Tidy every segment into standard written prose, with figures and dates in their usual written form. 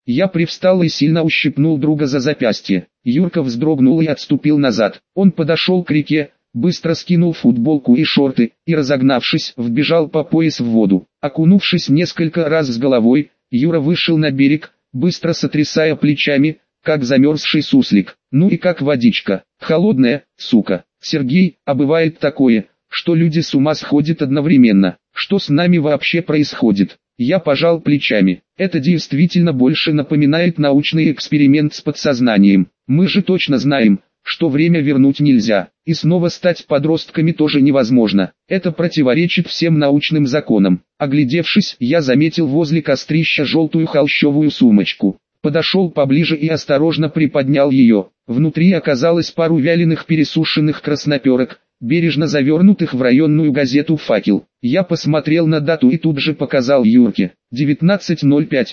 Я привстал и сильно ущипнул друга за запястье. Юрка вздрогнул и отступил назад. Он подошел к реке, быстро скинул футболку и шорты, и разогнавшись, вбежал по пояс в воду. Окунувшись несколько раз с головой, Юра вышел на берег, быстро сотрясая плечами, как замерзший суслик. Ну и как водичка, холодная, сука. Сергей, а бывает такое, что люди с ума сходят одновременно. Что с нами вообще происходит? Я пожал плечами. Это действительно больше напоминает научный эксперимент с подсознанием. Мы же точно знаем, что время вернуть нельзя, и снова стать подростками тоже невозможно. Это противоречит всем научным законам. Оглядевшись, я заметил возле кострища желтую холщовую сумочку. Подошел поближе и осторожно приподнял ее. Внутри оказалось пару вяленых пересушенных красноперок, бережно завернутых в районную газету «Факел». Я посмотрел на дату и тут же показал Юрке. 19.05,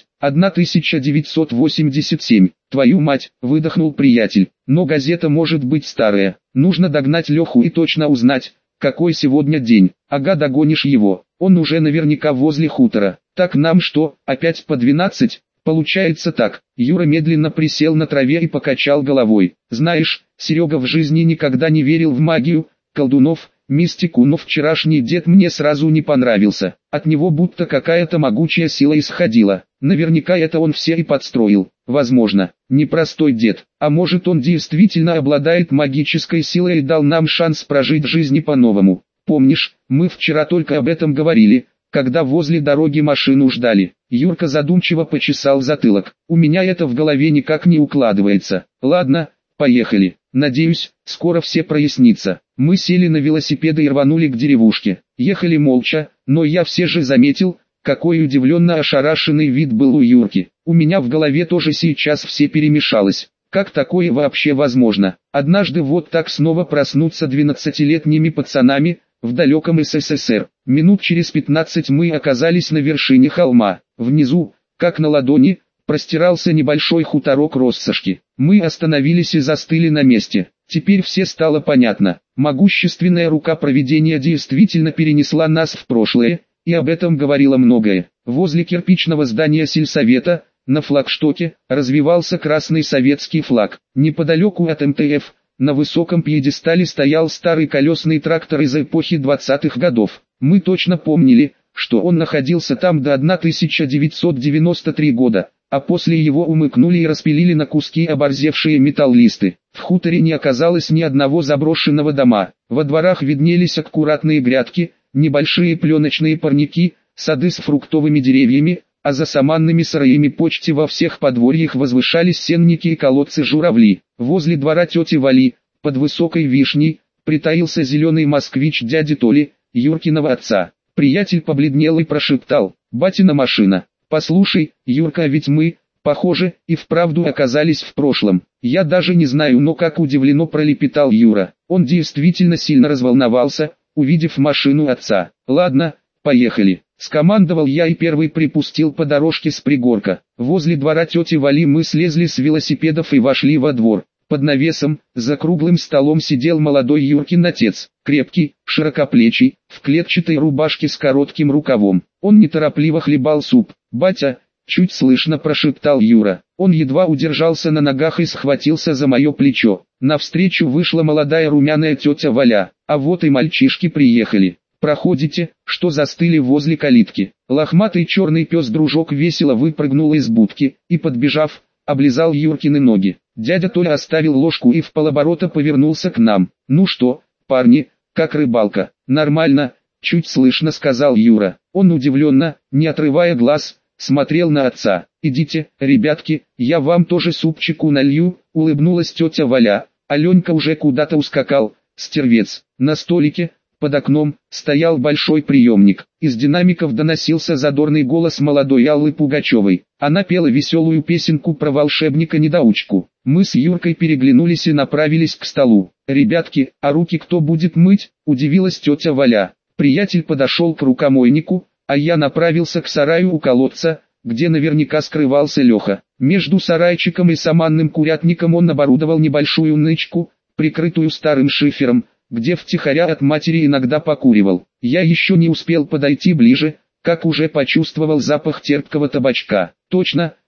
1987. Твою мать, выдохнул приятель. Но газета может быть старая. Нужно догнать Леху и точно узнать, какой сегодня день. Ага, догонишь его. Он уже наверняка возле хутора. Так нам что, опять по 12? Получается так. Юра медленно присел на траве и покачал головой. Знаешь, Серега в жизни никогда не верил в магию, колдунов, мистику, но вчерашний дед мне сразу не понравился. От него будто какая-то могучая сила исходила. Наверняка это он все и подстроил. Возможно, непростой дед. А может, он действительно обладает магической силой и дал нам шанс прожить жизнь по-новому. Помнишь, мы вчера только об этом говорили, когда возле дороги машину ждали. Юрка задумчиво почесал затылок. У меня это в голове никак не укладывается. Ладно, поехали. Надеюсь, скоро все прояснится. Мы сели на велосипеды и рванули к деревушке. Ехали молча, но я все же заметил, какой удивленно ошарашенный вид был у Юрки. У меня в голове тоже сейчас все перемешалось. Как такое вообще возможно? Однажды вот так снова проснуться 12-летними пацанами, в далеком СССР. Минут через 15 мы оказались на вершине холма. Внизу, как на ладони, простирался небольшой хуторок Россошки. Мы остановились и застыли на месте. Теперь все стало понятно. Могущественная рука провидения действительно перенесла нас в прошлое, и об этом говорило многое. Возле кирпичного здания сельсовета, на флагштоке, развивался красный советский флаг. Неподалеку от МТФ, на высоком пьедестале стоял старый колесный трактор из эпохи 20-х годов. Мы точно помнили, что он находился там до 1993 года, а после его умыкнули и распилили на куски оборзевшие металлисты. В хуторе не оказалось ни одного заброшенного дома. Во дворах виднелись аккуратные грядки, небольшие пленочные парники, сады с фруктовыми деревьями, а за саманными сараями почти во всех подворьях возвышались сенники и колодцы журавли. Возле двора тети Вали, под высокой вишней, притаился зеленый москвич дяди Толи, Юркиного отца. Приятель побледнел и прошептал: «Батина машина». «Послушай, Юрка, ведь мы, похоже, и вправду оказались в прошлом». «Я даже не знаю, но как удивленно пролепетал Юра. Он действительно сильно разволновался, увидев машину отца. «Ладно, поехали», — скомандовал я и первый припустил по дорожке с пригорка. Возле двора тети Вали мы слезли с велосипедов и вошли во двор. Под навесом, за круглым столом сидел молодой Юркин отец, крепкий, широкоплечий, в клетчатой рубашке с коротким рукавом. Он неторопливо хлебал суп. «Батя», — чуть слышно прошептал Юра. Он едва удержался на ногах и схватился за мое плечо. Навстречу вышла молодая румяная тетя Валя. «А вот и мальчишки приехали. Проходите», что застыли возле калитки. Лохматый черный пес-дружок весело выпрыгнул из будки и, подбежав, облизал Юркины ноги. Дядя Толя оставил ложку и вполоборота повернулся к нам. «Ну что, парни, как рыбалка?» «Нормально», — чуть слышно сказал Юра. Он удивленно, не отрывая глаз, смотрел на отца. «Идите, ребятки, я вам тоже супчику налью», — улыбнулась тетя Валя. Аленька уже куда-то ускакал, стервец. На столике, под окном, стоял большой приемник. Из динамиков доносился задорный голос молодой Аллы Пугачевой. Она пела веселую песенку про волшебника-недоучку. Мы с Юркой переглянулись и направились к столу. «Ребятки, а руки кто будет мыть?» – удивилась тетя Валя. Приятель подошел к рукомойнику, а я направился к сараю у колодца, где наверняка скрывался Леха. Между сарайчиком и саманным курятником он оборудовал небольшую нычку, прикрытую старым шифером, где втихаря от матери иногда покуривал. Я еще не успел подойти ближе, как уже почувствовал запах терпкого табачка. Точно,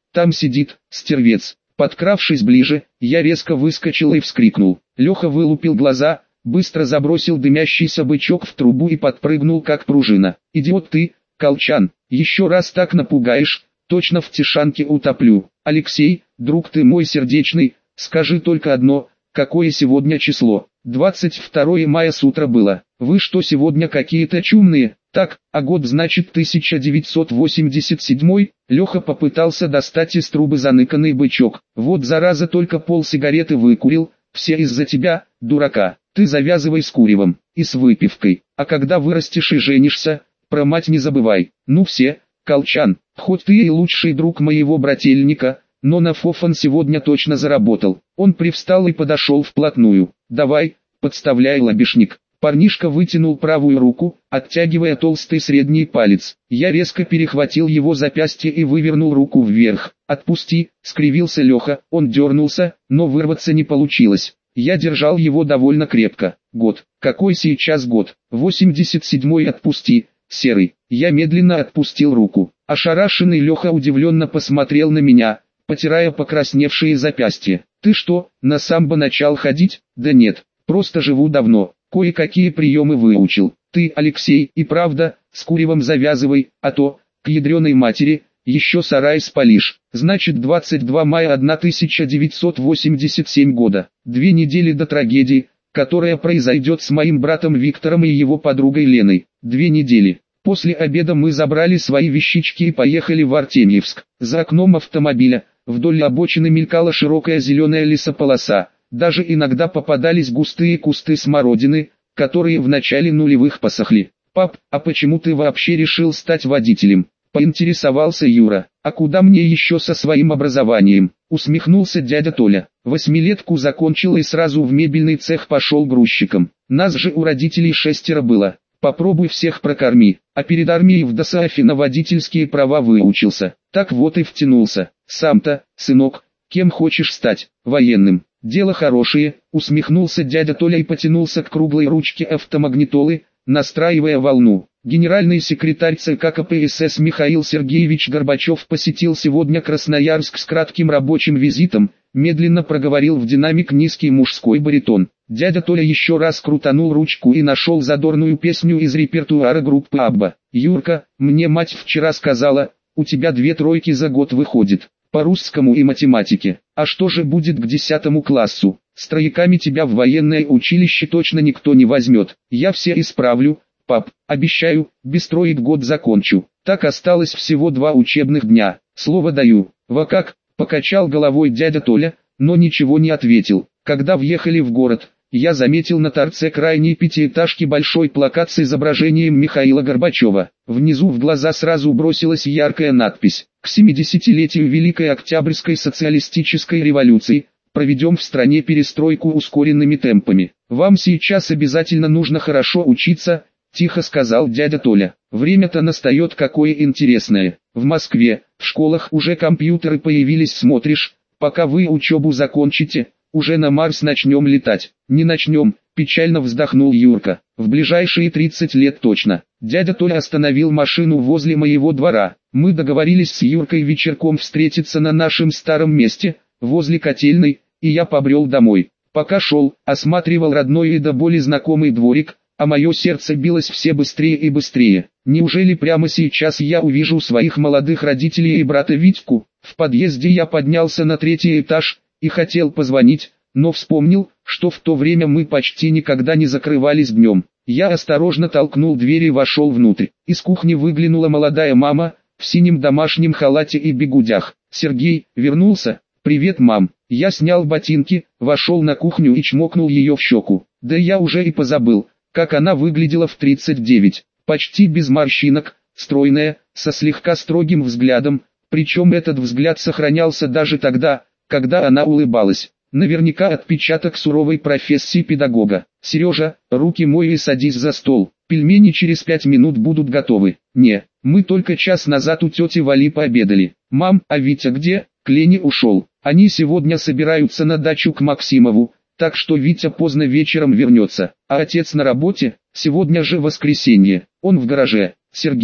там сидит, стервец. Подкравшись ближе, я резко выскочил и вскрикнул. Леха вылупил глаза, быстро забросил дымящийся бычок в трубу и подпрыгнул как пружина. «Идиот ты, Колчан, еще раз так напугаешь, точно в тишанке утоплю. Алексей, друг ты мой сердечный, скажи только одно, какое сегодня число?» 22 мая с утра было. «Вы что сегодня какие-то чумные?» «Так, а год значит 1987. Леха попытался достать из трубы заныканный бычок. «Вот зараза, только пол сигареты выкурил, все из-за тебя, дурака. Ты завязывай с куревом и с выпивкой, а когда вырастешь и женишься, про мать не забывай. Ну все, Колчан, хоть ты и лучший друг моего брательника, но на фофан сегодня точно заработал». Он привстал и подошел вплотную. «Давай, подставляй лобешник». Парнишка вытянул правую руку, оттягивая толстый средний палец. Я резко перехватил его запястье и вывернул руку вверх. «Отпусти», — скривился Леха. Он дернулся, но вырваться не получилось. Я держал его довольно крепко. «Год. Какой сейчас год?» 87-й. «Отпусти, серый». Я медленно отпустил руку. Ошарашенный Леха удивленно посмотрел на меня, потирая покрасневшие запястья. «Ты что, на самбо начал ходить?» «Да нет, просто живу давно. Кое-какие приемы выучил. Ты, Алексей, и правда, с куревом завязывай, а то, к ядреной матери, еще сарай спалишь». Значит 22 мая 1987 года. 2 недели до трагедии, которая произойдет с моим братом Виктором и его подругой Леной. 2 недели. После обеда мы забрали свои вещички и поехали в Артемьевск. За окном автомобиля, вдоль обочины мелькала широкая зеленая лесополоса. Даже иногда попадались густые кусты смородины, которые в начале нулевых посохли. «Пап, а почему ты вообще решил стать водителем?» — поинтересовался Юра. «А куда мне еще со своим образованием?» — усмехнулся дядя Толя. «Восьмилетку закончил и сразу в мебельный цех пошел грузчиком. Нас же у родителей 6 было. Попробуй всех прокорми». А перед армией в ДОСААФе на водительские права выучился. Так вот и втянулся. «Сам-то, сынок, кем хочешь стать?» «Военным». «Дело хорошее», — усмехнулся дядя Толя и потянулся к круглой ручке автомагнитолы, настраивая волну. Генеральный секретарь ЦК КПСС Михаил Сергеевич Горбачев посетил сегодня Красноярск с кратким рабочим визитом, медленно проговорил в динамик низкий мужской баритон. Дядя Толя еще раз крутанул ручку и нашел задорную песню из репертуара группы Абба. «Юрка, мне мать вчера сказала, у тебя 2 тройки за год выходит. По русскому и математике. А что же будет к 10 классу? С трояками тебя в военное училище точно никто не возьмет. Я все исправлю, пап, обещаю, без троек год закончу». Так осталось всего 2 учебных дня. Слово даю. «Во как?» — покачал головой дядя Толя, но ничего не ответил. Когда въехали в город, я заметил на торце крайней 5-этажки большой плакат с изображением Михаила Горбачева. Внизу в глаза сразу бросилась яркая надпись: «К 70-летию Великой Октябрьской социалистической революции проведем в стране перестройку ускоренными темпами. Вам сейчас обязательно нужно хорошо учиться», — тихо сказал дядя Толя. «Время-то настает какое интересное. В Москве, в школах уже компьютеры появились, смотришь, пока вы учебу закончите, уже на Марс начнем летать». «Не начнем», — печально вздохнул Юрка. «В ближайшие 30 лет точно». Дядя Толя остановил машину возле моего двора. Мы договорились с Юркой вечерком встретиться на нашем старом месте, возле котельной, и я побрел домой. Пока шел, осматривал родной и до боли знакомый дворик, а мое сердце билось все быстрее и быстрее. Неужели прямо сейчас я увижу своих молодых родителей и брата Витьку? В подъезде я поднялся на 3-й этаж и хотел позвонить, но вспомнил, что в то время мы почти никогда не закрывались днем. Я осторожно толкнул дверь и вошел внутрь. Из кухни выглянула молодая мама, в синем домашнем халате и бигудях. «Сергей, вернулся?» «Привет, мам». Я снял ботинки, вошел на кухню и чмокнул ее в щеку. Да я уже и позабыл, как она выглядела в 39. Почти без морщинок, стройная, со слегка строгим взглядом, причем этот взгляд сохранялся даже тогда, когда она улыбалась. Наверняка отпечаток суровой профессии педагога. «Сережа, руки мой и садись за стол. Пельмени через 5 минут будут готовы». «Не, мы только час назад у тети Вали пообедали». «Мам, а Витя где?» «К Лене ушел. Они сегодня собираются на дачу к Максимову, так что Витя поздно вечером вернется. А отец на работе, сегодня же воскресенье, он в гараже». «Сергей,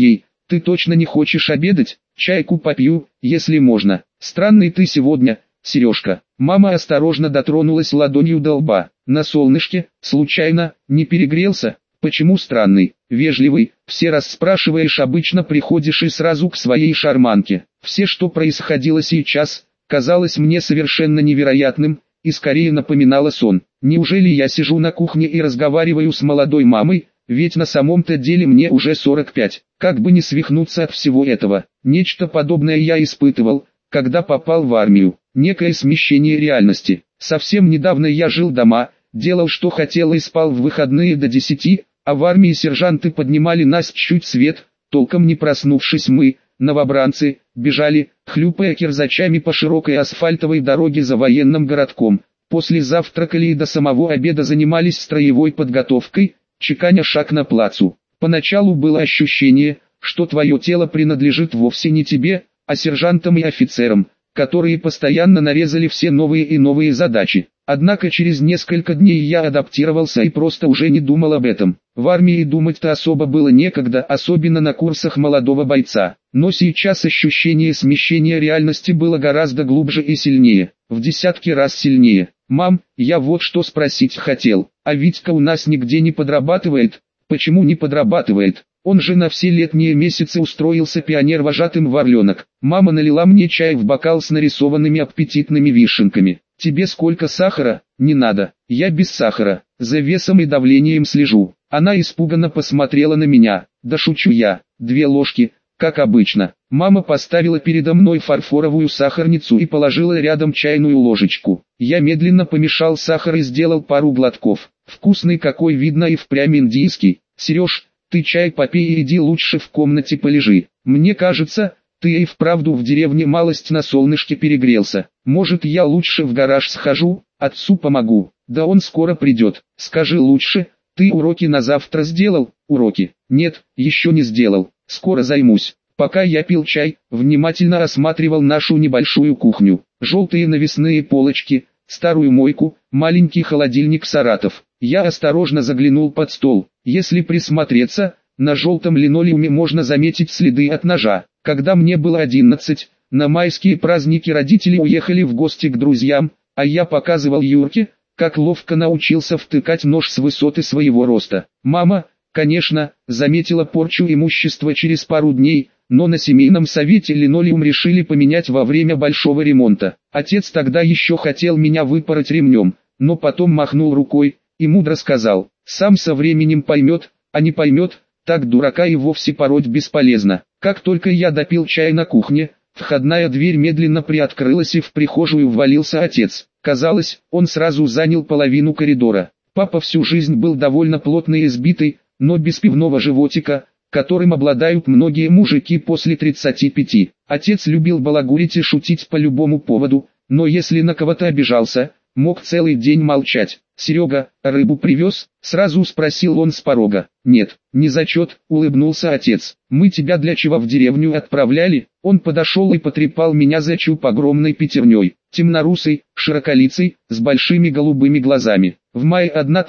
Ты точно не хочешь обедать? Чайку попью, если можно. Странный ты сегодня, Сережка. Мама осторожно дотронулась ладонью до лба. На солнышке, случайно, не перегрелся? Почему странный, вежливый, все раз спрашиваешь, обычно приходишь и сразу к своей шарманке. Все, что происходило сейчас, казалось мне совершенно невероятным, и скорее напоминало сон. Неужели я сижу на кухне и разговариваю с молодой мамой, ведь на самом-то деле мне уже 45. Как бы не свихнуться от всего этого. Нечто подобное я испытывал, когда попал в армию. Некое смещение реальности. Совсем недавно я жил дома, делал что хотел и спал в выходные до 10, а в армии сержанты поднимали нас чуть свет, толком не проснувшись мы, новобранцы, бежали, хлюпая кирзачами по широкой асфальтовой дороге за военным городком. После завтракали и до самого обеда занимались строевой подготовкой, чеканя шаг на плацу. Поначалу было ощущение, что твое тело принадлежит вовсе не тебе, а сержантам и офицерам, которые постоянно нарезали все новые и новые задачи. Однако через несколько дней я адаптировался и просто уже не думал об этом. В армии думать-то особо было некогда, особенно на курсах молодого бойца. Но сейчас ощущение смещения реальности было гораздо глубже и сильнее, в десятки раз сильнее. «Мам, я вот что спросить хотел, а Витька у нас нигде не подрабатывает?» «Почему не подрабатывает? Он же на все летние месяцы устроился пионер-вожатым в Орленок». Мама налила мне чай в бокал с нарисованными аппетитными вишенками. «Тебе сколько сахара?» «Не надо, я без сахара, за весом и давлением слежу». Она испуганно посмотрела на меня. «Да шучу я, 2 ложки, как обычно». Мама поставила передо мной фарфоровую сахарницу и положила рядом чайную ложечку. Я медленно помешал сахар и сделал пару глотков. Вкусный какой, видно и впрямь индийский. «Сереж, ты чай попей и иди лучше в комнате полежи. Мне кажется, ты и вправду в деревне малость на солнышке перегрелся. Может, я лучше в гараж схожу, отцу помогу. Да он скоро придет. Скажи лучше, ты уроки на завтра сделал?» «Уроки? Нет, еще не сделал. Скоро займусь». Пока я пил чай, внимательно осматривал нашу небольшую кухню. Желтые навесные полочки, старую мойку, маленький холодильник «Саратов». Я осторожно заглянул под стол. Если присмотреться, на желтом линолеуме можно заметить следы от ножа. Когда мне было 11, на майские праздники родители уехали в гости к друзьям, а я показывал Юрке, как ловко научился втыкать нож с высоты своего роста. Мама, конечно, заметила порчу имущества через пару дней, но на семейном совете линолеум решили поменять во время большого ремонта. Отец тогда еще хотел меня выпороть ремнем, но потом махнул рукой и мудро сказал: «Сам со временем поймет, а не поймет, так дурака и вовсе пороть бесполезно». Как только я допил чай на кухне, входная дверь медленно приоткрылась и в прихожую ввалился отец. Казалось, он сразу занял половину коридора. Папа всю жизнь был довольно плотный и сбитый, но без пивного животика, которым обладают многие мужики после 35. Отец любил балагурить и шутить по любому поводу, но если на кого-то обижался, мог целый день молчать. «Серега, рыбу привез?» — сразу спросил он с порога. «Нет, не зачет», — улыбнулся отец. «Мы тебя для чего в деревню отправляли?» Он подошел и потрепал меня за чуб огромной пятерней. Темнорусый, широколицый, с большими голубыми глазами. В мае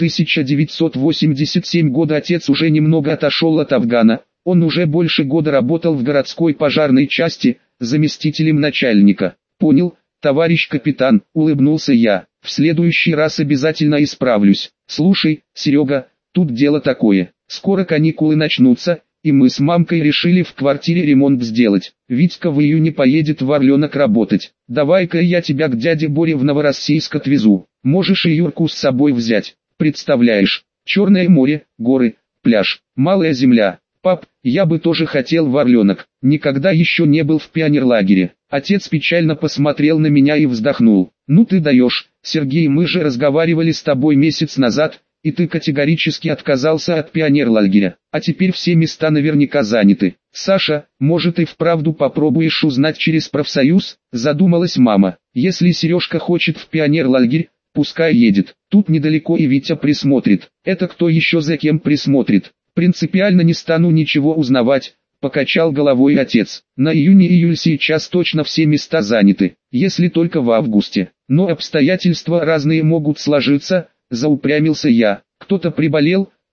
1987 года отец уже немного отошел от Афгана. Он уже больше года работал в городской пожарной части, заместителем начальника. «Понял, товарищ капитан», — улыбнулся я. «В следующий раз обязательно исправлюсь. Слушай, Серега, тут дело такое. Скоро каникулы начнутся, и мы с мамкой решили в квартире ремонт сделать. Витька в июне поедет в Орленок работать. Давай-ка я тебя к дяде Боре в Новороссийск отвезу. Можешь и Юрку с собой взять. Представляешь, Черное море, горы, пляж, малая земля. Пап, я бы тоже хотел в Орленок. Никогда еще не был в пионерлагере». Отец печально посмотрел на меня и вздохнул. «Ну ты даешь, Сергей, мы же разговаривали с тобой месяц назад, и ты категорически отказался от пионерлагеря, а теперь все места наверняка заняты. Саша, может и вправду попробуешь узнать через профсоюз?» Задумалась мама. «Если Сережка хочет в пионерлагерь, пускай едет. Тут недалеко и Витя присмотрит». «Это кто еще за кем присмотрит? Принципиально не стану ничего узнавать», — покачал головой отец. «На июнь-июль сейчас точно все места заняты, если только в августе. Но обстоятельства разные могут сложиться», — заупрямился я. «Кто-то приболел,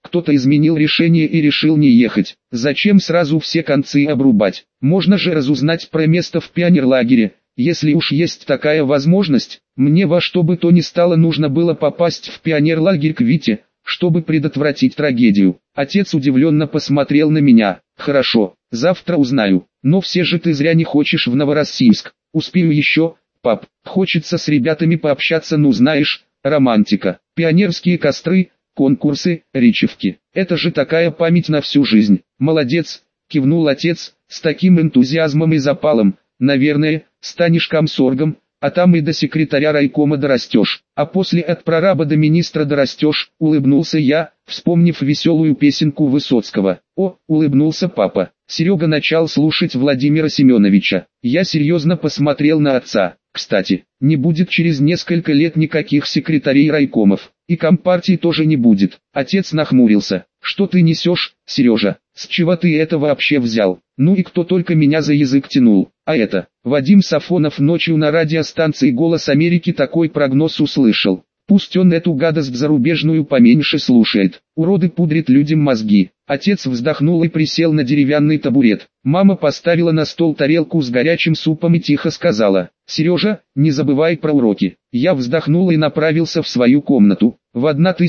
Кто-то изменил решение и решил не ехать. Зачем сразу все концы обрубать? Можно же разузнать про место в пионерлагере. Если уж есть такая возможность, мне во что бы то ни стало нужно было попасть в пионерлагерь к Вите, чтобы предотвратить трагедию. Отец удивленно посмотрел на меня. Хорошо, завтра узнаю. Но все же ты зря не хочешь в Новороссийск. Успею еще, пап. Хочется с ребятами пообщаться, ну знаешь, романтика. Пионерские костры, конкурсы, речевки. Это же такая память на всю жизнь. Молодец, кивнул отец, с таким энтузиазмом и запалом. Наверное, станешь комсоргом, а там и до секретаря райкома дорастешь, а после от прораба до министра дорастешь, улыбнулся я, вспомнив веселую песенку Высоцкого. О, улыбнулся папа. Серега начал слушать Владимира Семеновича. Я серьезно посмотрел на отца. Кстати, не будет через несколько лет никаких секретарей райкомов, и компартии тоже не будет. Отец нахмурился. Что ты несешь, Сережа? С чего ты это вообще взял? Ну и кто только меня за язык тянул? А это, Вадим Сафонов ночью на радиостанции «Голос Америки» такой прогноз услышал. Пусть он эту гадость зарубежную поменьше слушает. Уроды пудрят людям мозги. Отец вздохнул и присел на деревянный табурет. Мама поставила на стол тарелку с горячим супом и тихо сказала: «Сережа, не забывай про уроки». Я вздохнул и направился в свою комнату. В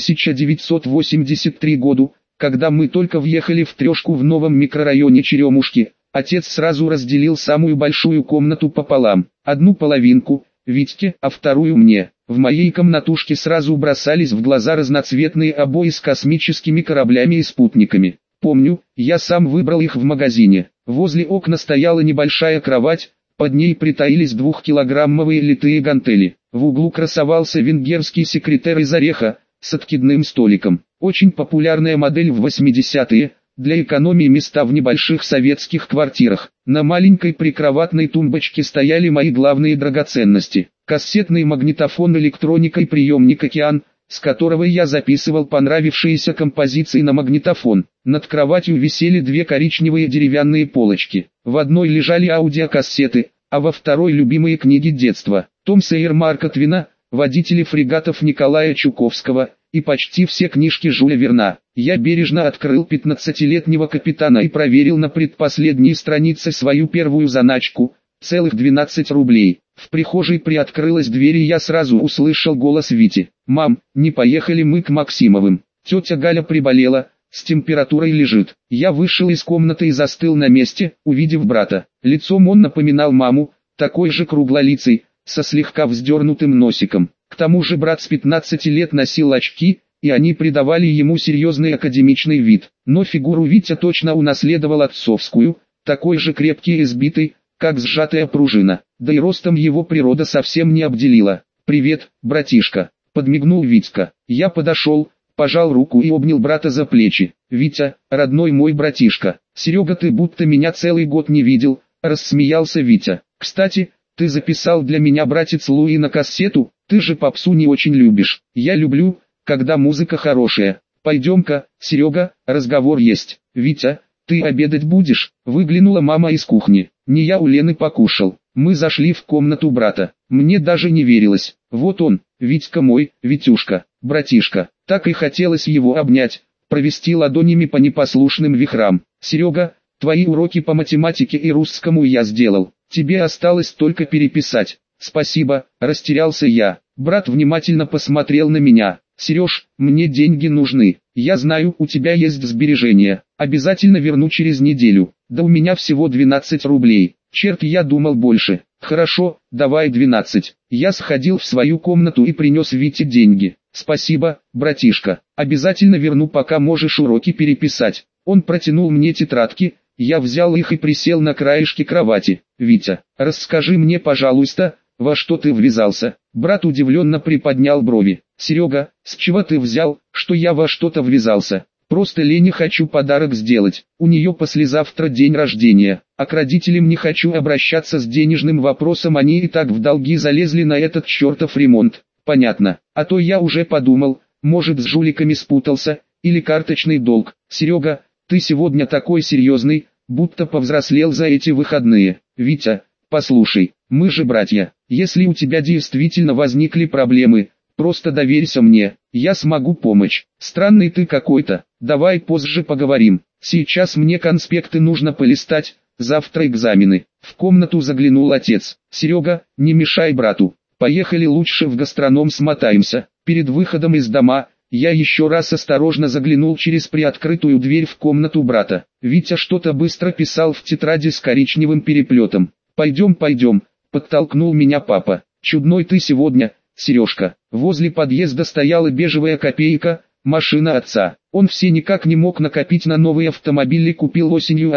1983 году, когда мы только въехали в трешку в новом микрорайоне Черемушки, отец сразу разделил самую большую комнату пополам. Одну половинку Витьке, а вторую мне. В моей комнатушке сразу бросались в глаза разноцветные обои с космическими кораблями и спутниками. Помню, я сам выбрал их в магазине. Возле окна стояла небольшая кровать, под ней притаились 2-килограммовые литые гантели. В углу красовался венгерский секретер из ореха, с откидным столиком. Очень популярная модель в 80-е, для экономии места в небольших советских квартирах. На маленькой прикроватной тумбочке стояли мои главные драгоценности. Кассетный магнитофон, электроника и приемник «Океан», с которого я записывал понравившиеся композиции на магнитофон. Над кроватью висели 2 коричневые деревянные полочки. В одной лежали аудиокассеты, а во второй любимые книги детства. Том Сойер Марка Твена, водители фрегатов Николая Чуковского и почти все книжки Жюля Верна. Я бережно открыл 15-летнего капитана и проверил на предпоследней странице свою первую заначку, целых 12 рублей. В прихожей приоткрылась дверь и я сразу услышал голос Вити. «Мам, не поехали мы к Максимовым. Тетя Галя приболела, с температурой лежит». Я вышел из комнаты и застыл на месте, увидев брата. Лицом он напоминал маму, такой же круглолицей, со слегка вздернутым носиком. К тому же брат с 15 лет носил очки, и они придавали ему серьезный академичный вид. Но фигуру Витя точно унаследовал отцовскую, такой же крепкий и сбитый, как сжатая пружина. Да и ростом его природа совсем не обделила. «Привет, братишка», — подмигнул Витька. Я подошел, пожал руку и обнял брата за плечи. «Витя, родной мой братишка, Серега, ты будто меня целый год не видел», — рассмеялся Витя. «Кстати, ты записал для меня, братец, Луи на кассету? Ты же попсу не очень любишь». «Я люблю, когда музыка хорошая. Пойдем-ка, Серега, разговор есть». «Витя, ты обедать будешь?» Выглянула мама из кухни. «Не я, у Лены покушал». Мы зашли в комнату брата. Мне даже не верилось. Вот он, Витька мой, Витюшка, братишка. Так и хотелось его обнять, провести ладонями по непослушным вихрам. «Серега, твои уроки по математике и русскому я сделал. Тебе осталось только переписать». «Спасибо», — растерялся я. Брат внимательно посмотрел на меня. «Сереж, мне деньги нужны. Я знаю, у тебя есть сбережения. Обязательно верну через неделю. Да у меня всего 12 рублей. Черт, я думал больше. Хорошо, давай 12. Я сходил в свою комнату и принес Вите деньги. «Спасибо, братишка. Обязательно верну, пока можешь уроки переписать». Он протянул мне тетрадки. Я взял их и присел на краешке кровати. «Витя, расскажи мне, пожалуйста, во что ты ввязался?» Брат удивленно приподнял брови. «Серега, с чего ты взял, что я во что-то ввязался? Просто Лене хочу подарок сделать. У нее послезавтра день рождения, а к родителям не хочу обращаться с денежным вопросом, они и так в долги залезли на этот чертов ремонт». «Понятно, а то я уже подумал, может, с жуликами спутался, или карточный долг». «Серега, ты сегодня такой серьезный, будто повзрослел за эти выходные». «Витя, послушай, мы же братья. Если у тебя действительно возникли проблемы, Просто доверься мне, я смогу помочь. Странный ты какой-то, давай позже поговорим. Сейчас мне конспекты нужно полистать, завтра экзамены. В комнату заглянул отец. Серега, не мешай брату. Поехали лучше в гастроном смотаемся. Перед выходом из дома, я еще раз осторожно заглянул через приоткрытую дверь в комнату брата. Витя что-то быстро писал в тетради с коричневым переплетом. «Пойдем, пойдем», — подтолкнул меня папа. «Чудной ты сегодня, Сережка». Возле подъезда стояла бежевая копейка, машина отца. Он все никак не мог накопить на новый автомобиль и купил осенью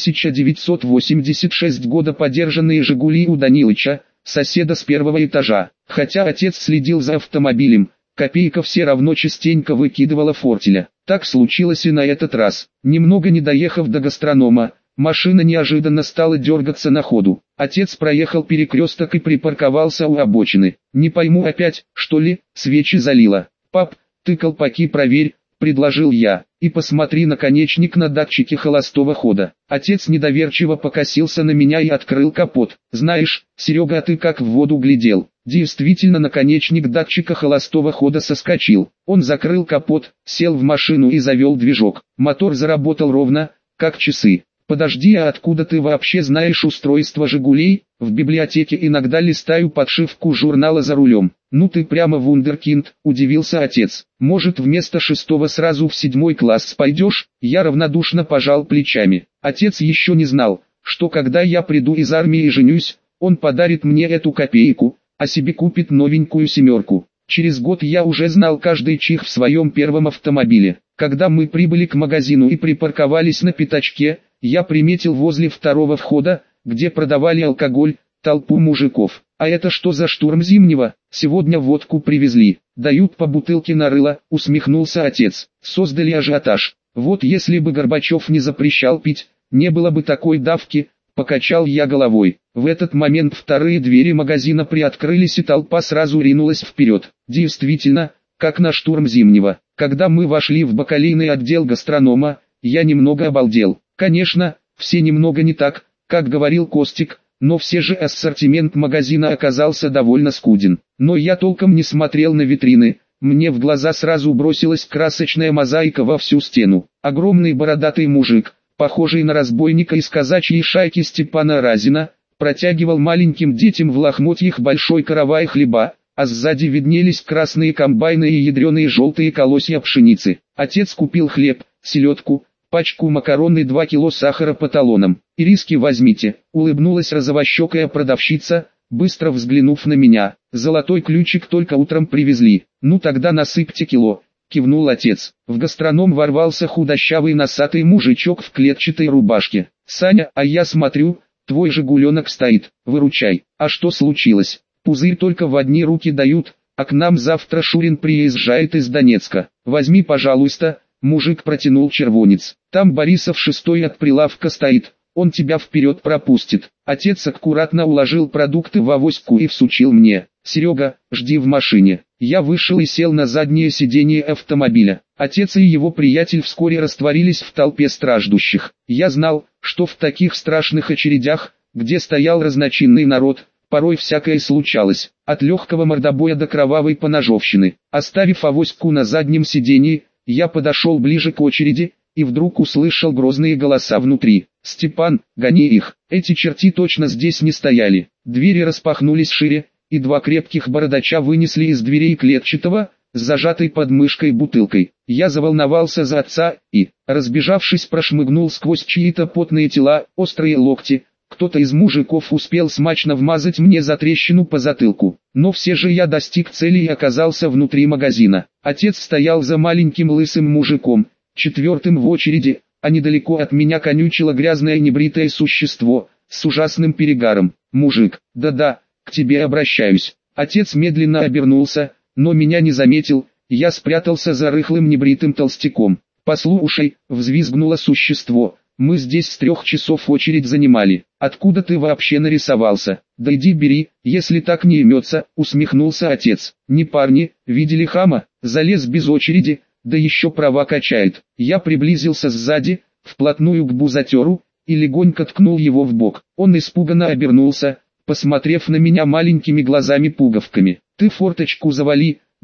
1986 года подержанные «Жигули» у Данилыча, соседа с первого этажа. Хотя отец следил за автомобилем, копейка все равно частенько выкидывала фортеля. Так случилось и на этот раз. Немного не доехав до гастронома, машина неожиданно стала дергаться на ходу. Отец проехал перекресток и припарковался у обочины. «Не пойму опять, что ли, свечи залило?» «Пап, ты колпаки проверь», — предложил я, — «и посмотри наконечник на датчике холостого хода». Отец недоверчиво покосился на меня и открыл капот. «Знаешь, Серега, а ты как в воду глядел». Действительно, наконечник датчика холостого хода соскочил. Он закрыл капот, сел в машину и завел движок. Мотор заработал ровно, как часы. «Подожди, а откуда ты вообще знаешь устройство «Жигулей»?» «В библиотеке иногда листаю подшивку журнала за рулем». «Ну ты прямо вундеркинд», — удивился отец. «Может, вместо 6 сразу в 7 класс пойдешь?» Я равнодушно пожал плечами. Отец еще не знал, что когда я приду из армии и женюсь, он подарит мне эту копейку, а себе купит новенькую 7. Через год я уже знал каждый чих в своем первом автомобиле. Когда мы прибыли к магазину и припарковались на пятачке, я приметил возле второго входа, где продавали алкоголь, толпу мужиков. «А это что за штурм Зимнего? Сегодня водку привезли. Дают по бутылке на рыло», — усмехнулся отец. «Создали ажиотаж. Вот если бы Горбачев не запрещал пить, не было бы такой давки», — покачал я головой. В этот момент вторые двери магазина приоткрылись и толпа сразу ринулась вперед. Действительно, как на штурм Зимнего. Когда мы вошли в бакалейный отдел гастронома, я немного обалдел. Конечно, все немного не так, как говорил Костик, но все же ассортимент магазина оказался довольно скуден. Но я толком не смотрел на витрины, мне в глаза сразу бросилась красочная мозаика во всю стену. Огромный бородатый мужик, похожий на разбойника из казачьей шайки Степана Разина, протягивал маленьким детям в лохмотьях большой каравай хлеба, а сзади виднелись красные комбайны и ядреные желтые колосья пшеницы. Отец купил хлеб, селедку, пачку макарон и 2 кило сахара по талонам. «Ириски возьмите», — улыбнулась розовощекая продавщица, быстро взглянув на меня. «Золотой ключик только утром привезли». «Ну тогда насыпьте кило», — кивнул отец. В гастроном ворвался худощавый носатый мужичок в клетчатой рубашке. «Саня, а я смотрю, твой жигуленок стоит, выручай». «А что случилось?» «Пузырь только в одни руки дают, а к нам завтра Шурин приезжает из Донецка. Возьми, пожалуйста». Мужик протянул червонец. «Там Борисов 6 от прилавка стоит, он тебя вперед пропустит». Отец аккуратно уложил продукты в авоську и всучил мне. «Серега, жди в машине». Я вышел и сел на заднее сиденье автомобиля. Отец и его приятель вскоре растворились в толпе страждущих. Я знал, что в таких страшных очередях, где стоял разночинный народ, порой всякое случалось, от легкого мордобоя до кровавой поножовщины. Оставив авоську на заднем сиденье, я подошел ближе к очереди, и вдруг услышал грозные голоса внутри. «Степан, гони их, эти черти точно здесь не стояли». Двери распахнулись шире, и 2 крепких бородача вынесли из дверей клетчатого, с зажатой под мышкой бутылкой. Я заволновался за отца и, разбежавшись, прошмыгнул сквозь чьи-то потные тела, острые локти. Кто-то из мужиков успел смачно вмазать мне затрещину по затылку. Но все же я достиг цели и оказался внутри магазина. Отец стоял за маленьким лысым мужиком, 4-м в очереди, а недалеко от меня конючило грязное небритое существо, с ужасным перегаром. «Мужик, да-да, к тебе обращаюсь». Отец медленно обернулся, но меня не заметил, я спрятался за рыхлым небритым толстяком. «Послушай», — взвизгнуло существо, — «мы здесь с 3 часов очередь занимали. Откуда ты вообще нарисовался? Да иди бери, если так не имется», — усмехнулся отец. «Не парни, видели хама? Залез без очереди, да еще права качает». Я приблизился сзади, вплотную к бузатеру, и легонько ткнул его в бок. Он испуганно обернулся, посмотрев на меня маленькими глазами-пуговками. «Ты форточку завали», —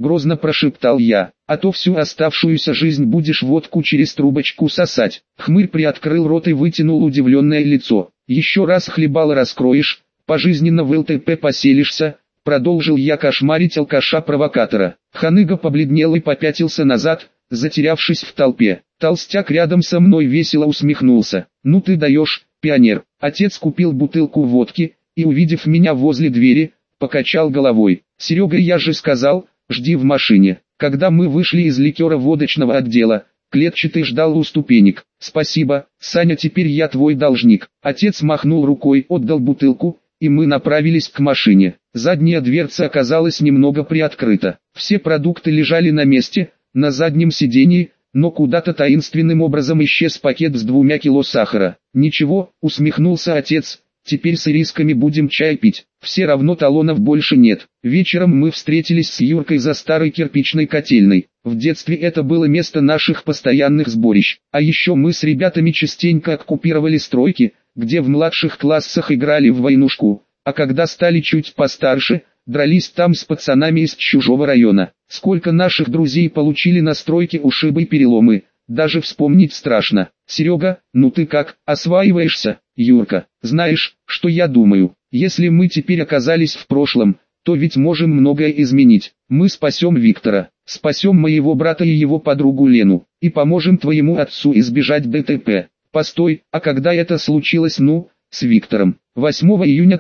грозно прошептал я, а то всю оставшуюся жизнь будешь водку через трубочку сосать. Хмырь приоткрыл рот и вытянул удивленное лицо. Еще раз хлебало раскроешь, пожизненно в ЛТП поселишься, продолжил я кошмарить алкаша-провокатора. Ханыга побледнел и попятился назад, затерявшись в толпе. Толстяк рядом со мной весело усмехнулся. Ну ты даешь, пионер. Отец купил бутылку водки и, увидев меня возле двери, покачал головой. Серега, я же сказал, жди в машине. Когда мы вышли из ликеро-водочного отдела, клетчатый ждал у ступенек. Спасибо, Саня, теперь я твой должник. Отец махнул рукой, отдал бутылку, и мы направились к машине. Задняя дверца оказалась немного приоткрыта. Все продукты лежали на месте, на заднем сидении, но куда-то таинственным образом исчез пакет с 2 кило сахара. «Ничего», — усмехнулся отец, — «теперь с ирисками будем чай пить, все равно талонов больше нет». Вечером мы встретились с Юркой за старой кирпичной котельной. В детстве это было место наших постоянных сборищ. А еще мы с ребятами частенько оккупировали стройки, где в младших классах играли в войнушку, а когда стали чуть постарше, дрались там с пацанами из чужого района. Сколько наших друзей получили на стройке ушибы и переломы, даже вспомнить страшно. Серега, ну ты как, осваиваешься? Юрка, знаешь, что я думаю? Если мы теперь оказались в прошлом, то ведь можем многое изменить. Мы спасем Виктора, спасем моего брата и его подругу Лену, и поможем твоему отцу избежать ДТП. Постой, а когда это случилось? Ну, с Виктором. 8 июня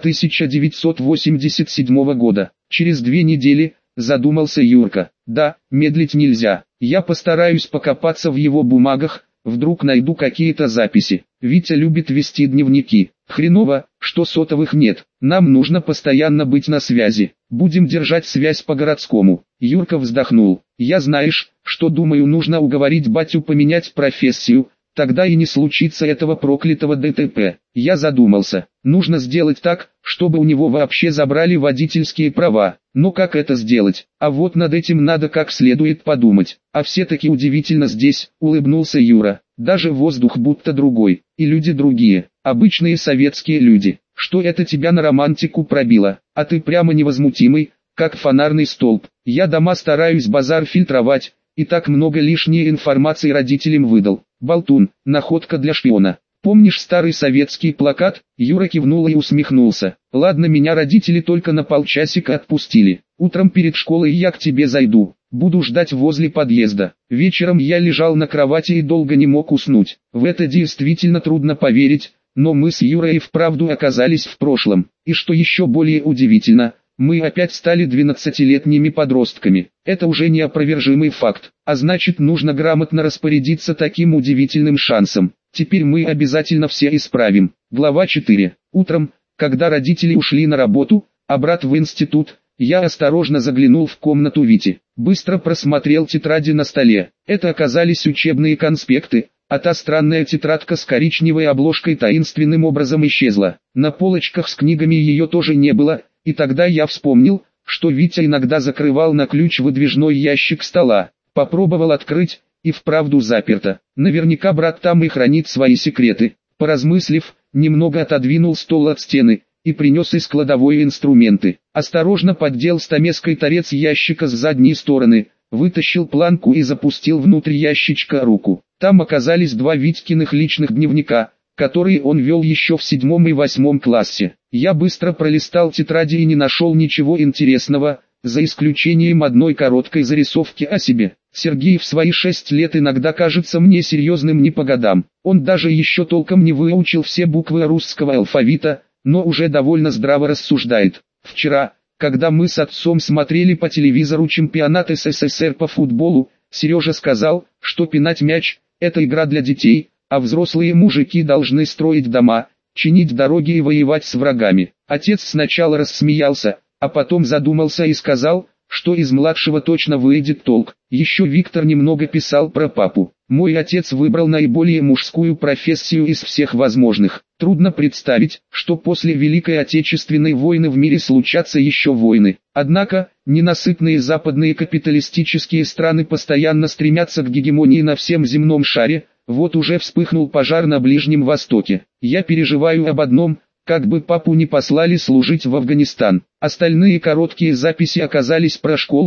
1987 года, через 2 недели, задумался Юрка. Да, медлить нельзя, я постараюсь покопаться в его бумагах, вдруг найду какие-то записи. Витя любит вести дневники. Хреново, что сотовых нет, нам нужно постоянно быть на связи. Будем держать связь по-городскому. Юрка вздохнул. Я, знаешь, что думаю, нужно уговорить батю поменять профессию. Тогда и не случится этого проклятого ДТП. Я задумался, нужно сделать так, чтобы у него вообще забрали водительские права. Но как это сделать? А вот над этим надо как следует подумать. А все-таки удивительно здесь, улыбнулся Юра. Даже воздух будто другой, и люди другие, обычные советские люди. Что это тебя на романтику пробило? А ты прямо невозмутимый, как фонарный столб. Я дома стараюсь базар фильтровать, и так много лишней информации родителям выдал. Болтун, находка для шпиона. Помнишь старый советский плакат? Юра кивнул и усмехнулся. Ладно, меня родители только на полчасика отпустили. Утром перед школой я к тебе зайду. Буду ждать возле подъезда. Вечером я лежал на кровати и долго не мог уснуть. В это действительно трудно поверить, но мы с Юрой вправду оказались в прошлом. И что еще более удивительно, мы опять стали 12-летними подростками. Это уже неопровержимый факт, а значит, нужно грамотно распорядиться таким удивительным шансом. Теперь мы обязательно все исправим. Глава 4. Утром, когда родители ушли на работу, а брат в институт, я осторожно заглянул в комнату Вити. Быстро просмотрел тетради на столе. Это оказались учебные конспекты, а та странная тетрадка с коричневой обложкой таинственным образом исчезла. На полочках с книгами ее тоже не было. И тогда я вспомнил, что Витя иногда закрывал на ключ выдвижной ящик стола. Попробовал открыть, и вправду заперто. Наверняка брат там и хранит свои секреты. Поразмыслив, немного отодвинул стол от стены и принес из кладовой инструменты. Осторожно поддел стамеской торец ящика с задней стороны, вытащил планку и запустил внутрь ящичка руку. Там оказались 2 Витькиных личных дневника, которые он вел еще в 7 и 8 классе. Я быстро пролистал тетради и не нашел ничего интересного, за исключением одной короткой зарисовки о себе. Сергей в свои 6 лет иногда кажется мне серьезным не по годам. Он даже еще толком не выучил все буквы русского алфавита, но уже довольно здраво рассуждает. Вчера, когда мы с отцом смотрели по телевизору чемпионат СССР по футболу, Сережа сказал, что пинать мяч – это игра для детей, а взрослые мужики должны строить дома, чинить дороги и воевать с врагами. Отец сначала рассмеялся, а потом задумался и сказал, что из младшего точно выйдет толк. Еще Виктор немного писал про папу. Мой отец выбрал наиболее мужскую профессию из всех возможных. Трудно представить, что после Великой Отечественной войны в мире случатся еще войны. Однако, ненасытные западные капиталистические страны постоянно стремятся к гегемонии на всем земном шаре. Вот уже вспыхнул пожар на Ближнем Востоке. Я переживаю об одном, как бы папу не послали служить в Афганистан. Остальные короткие записи оказались про школу,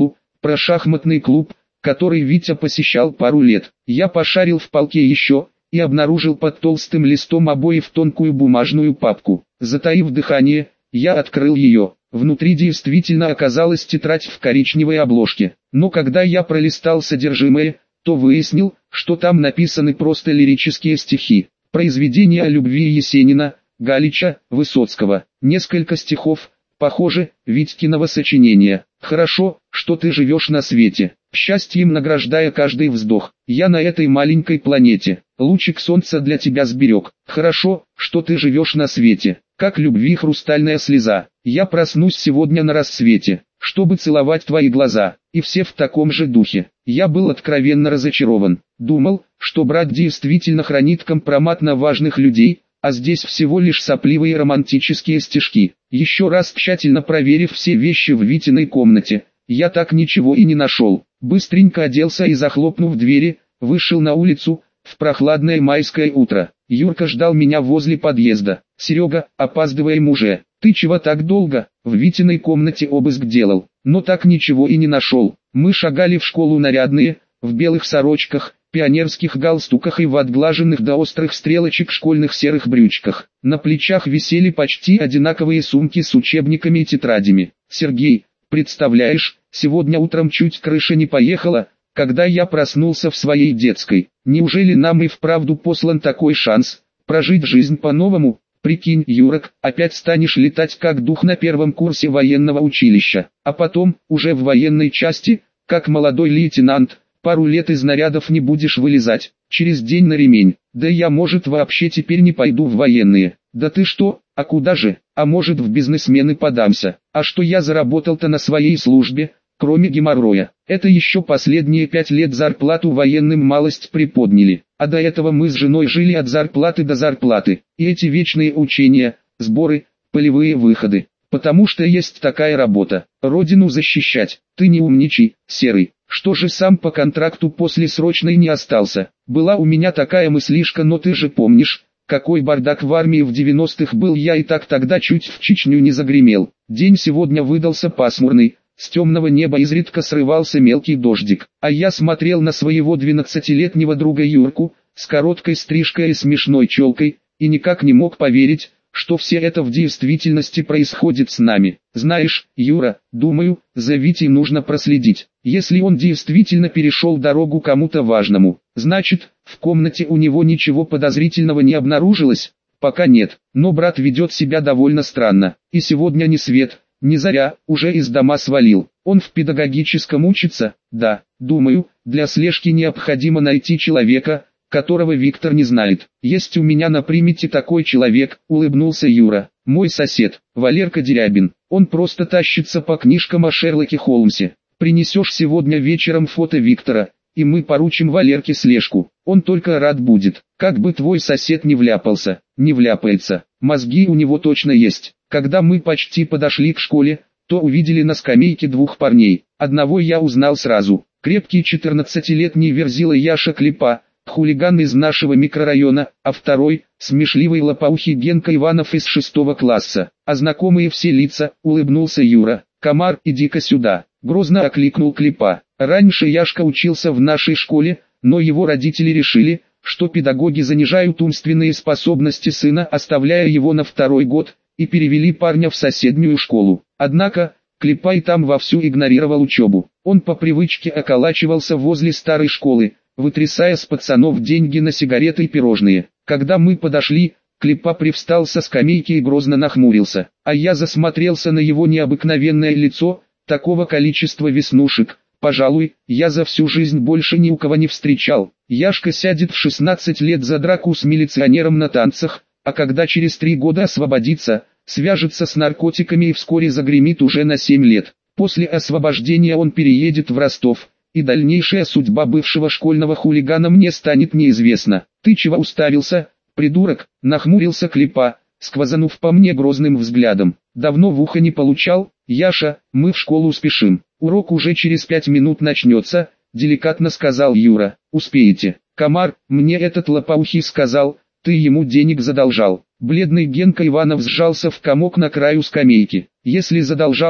про шахматный клуб, который Витя посещал пару лет. Я пошарил в полке еще и обнаружил под толстым листом обоев тонкую бумажную папку. Затаив дыхание, я открыл ее. Внутри действительно оказалась тетрадь в коричневой обложке. Но когда я пролистал содержимое, то выяснил, что там написаны просто лирические стихи. Произведения о любви Есенина, Галича, Высоцкого. Несколько стихов, похоже, Витькиного сочинения. «Хорошо, что ты живешь на свете, счастьем награждая каждый вздох. Я на этой маленькой планете, лучик солнца для тебя сберег. Хорошо, что ты живешь на свете, как любви хрустальная слеза. Я проснусь сегодня на рассвете, чтобы целовать твои глаза». И все в таком же духе. Я был откровенно разочарован. Думал, что брат действительно хранит компромат на важных людей, а здесь всего лишь сопливые романтические стишки. Еще раз тщательно проверив все вещи в Витиной комнате, я так ничего и не нашел. Быстренько оделся и, захлопнув двери, вышел на улицу, в прохладное майское утро. Юрка ждал меня возле подъезда. «Серега, опаздываем уже. Ты чего так долго?» В Витиной комнате обыск делал, но так ничего и не нашел. Мы шагали в школу нарядные, в белых сорочках, пионерских галстуках и в отглаженных до острых стрелочек школьных серых брючках. На плечах висели почти одинаковые сумки с учебниками и тетрадями. «Сергей, представляешь, сегодня утром чуть крыша не поехала, когда я проснулся в своей детской. Неужели нам и вправду послан такой шанс, прожить жизнь по-новому? Прикинь, Юрок, опять станешь летать как дух на первом курсе военного училища, а потом, уже в военной части, как молодой лейтенант, пару лет из нарядов не будешь вылезать, через день на ремень. Да я, может, вообще теперь не пойду в военные. Да ты что, а куда же? А может, в бизнесмены подамся? А что я заработал-то на своей службе, кроме геморроя? Это еще последние 5 лет зарплату военным малость приподняли, а до этого мы с женой жили от зарплаты до зарплаты. И эти вечные учения, сборы, полевые выходы. Потому что есть такая работа, родину защищать. Ты не умничай, Серый. Что же сам по контракту после срочной не остался? Была у меня такая мыслишка, но ты же помнишь, какой бардак в армии в 90-х был, я и так тогда чуть в Чечню не загремел. День сегодня выдался пасмурный, с темного неба изредка срывался мелкий дождик, а я смотрел на своего 12-летнего друга Юрку, с короткой стрижкой и смешной челкой, и никак не мог поверить, что все это в действительности происходит с нами. Знаешь, Юра, думаю, за Витей нужно проследить. Если он действительно перешел дорогу кому-то важному, значит, в комнате у него ничего подозрительного не обнаружилось? Пока нет, но брат ведет себя довольно странно, и сегодня ни свет, ни заря, уже из дома свалил. Он в педагогическом учится? Да, думаю, для слежки необходимо найти человека, которого Виктор не знает. Есть у меня на примете такой человек, улыбнулся Юра. Мой сосед, Валерка Дерябин. Он просто тащится по книжкам о Шерлоке Холмсе. Принесешь сегодня вечером фото Виктора, и мы поручим Валерке слежку. Он только рад будет. Как бы твой сосед не вляпался. Не вляпается. Мозги у него точно есть. Когда мы почти подошли к школе, то увидели на скамейке 2 парней. Одного я узнал сразу. Крепкий 14-летний верзила Яша Клепа, хулиган из нашего микрорайона, а второй – смешливый лопоухий Генка Иванов из 6 класса. А знакомые все лица, улыбнулся Юра. «Комар, иди-ка сюда», – грозно окликнул Клепа. Раньше Яшка учился в нашей школе, но его родители решили, что педагоги занижают умственные способности сына, оставляя его на 2-й год, и перевели парня в соседнюю школу. Однако, Клепа и там вовсю игнорировал учебу. Он по привычке околачивался возле старой школы, вытрясая с пацанов деньги на сигареты и пирожные. Когда мы подошли, Клепа привстал со скамейки и грозно нахмурился, а я засмотрелся на его необыкновенное лицо, такого количества веснушек, пожалуй, я за всю жизнь больше ни у кого не встречал. Яшка сядет в 16 лет за драку с милиционером на танцах, а когда через 3 года освободится, свяжется с наркотиками и вскоре загремит уже на 7 лет. После освобождения он переедет в Ростов, и дальнейшая судьба бывшего школьного хулигана мне станет неизвестна. «Ты чего уставился, придурок?» – нахмурился Клепа, сквозанув по мне грозным взглядом. «Давно в ухо не получал, Яша, мы в школу спешим. Урок уже через 5 минут начнется», – деликатно сказал Юра. «Успеете. Комар, мне этот лопоухий сказал, ты ему денег задолжал». Бледный Генка Иванов сжался в комок на краю скамейки. «Если задолжал,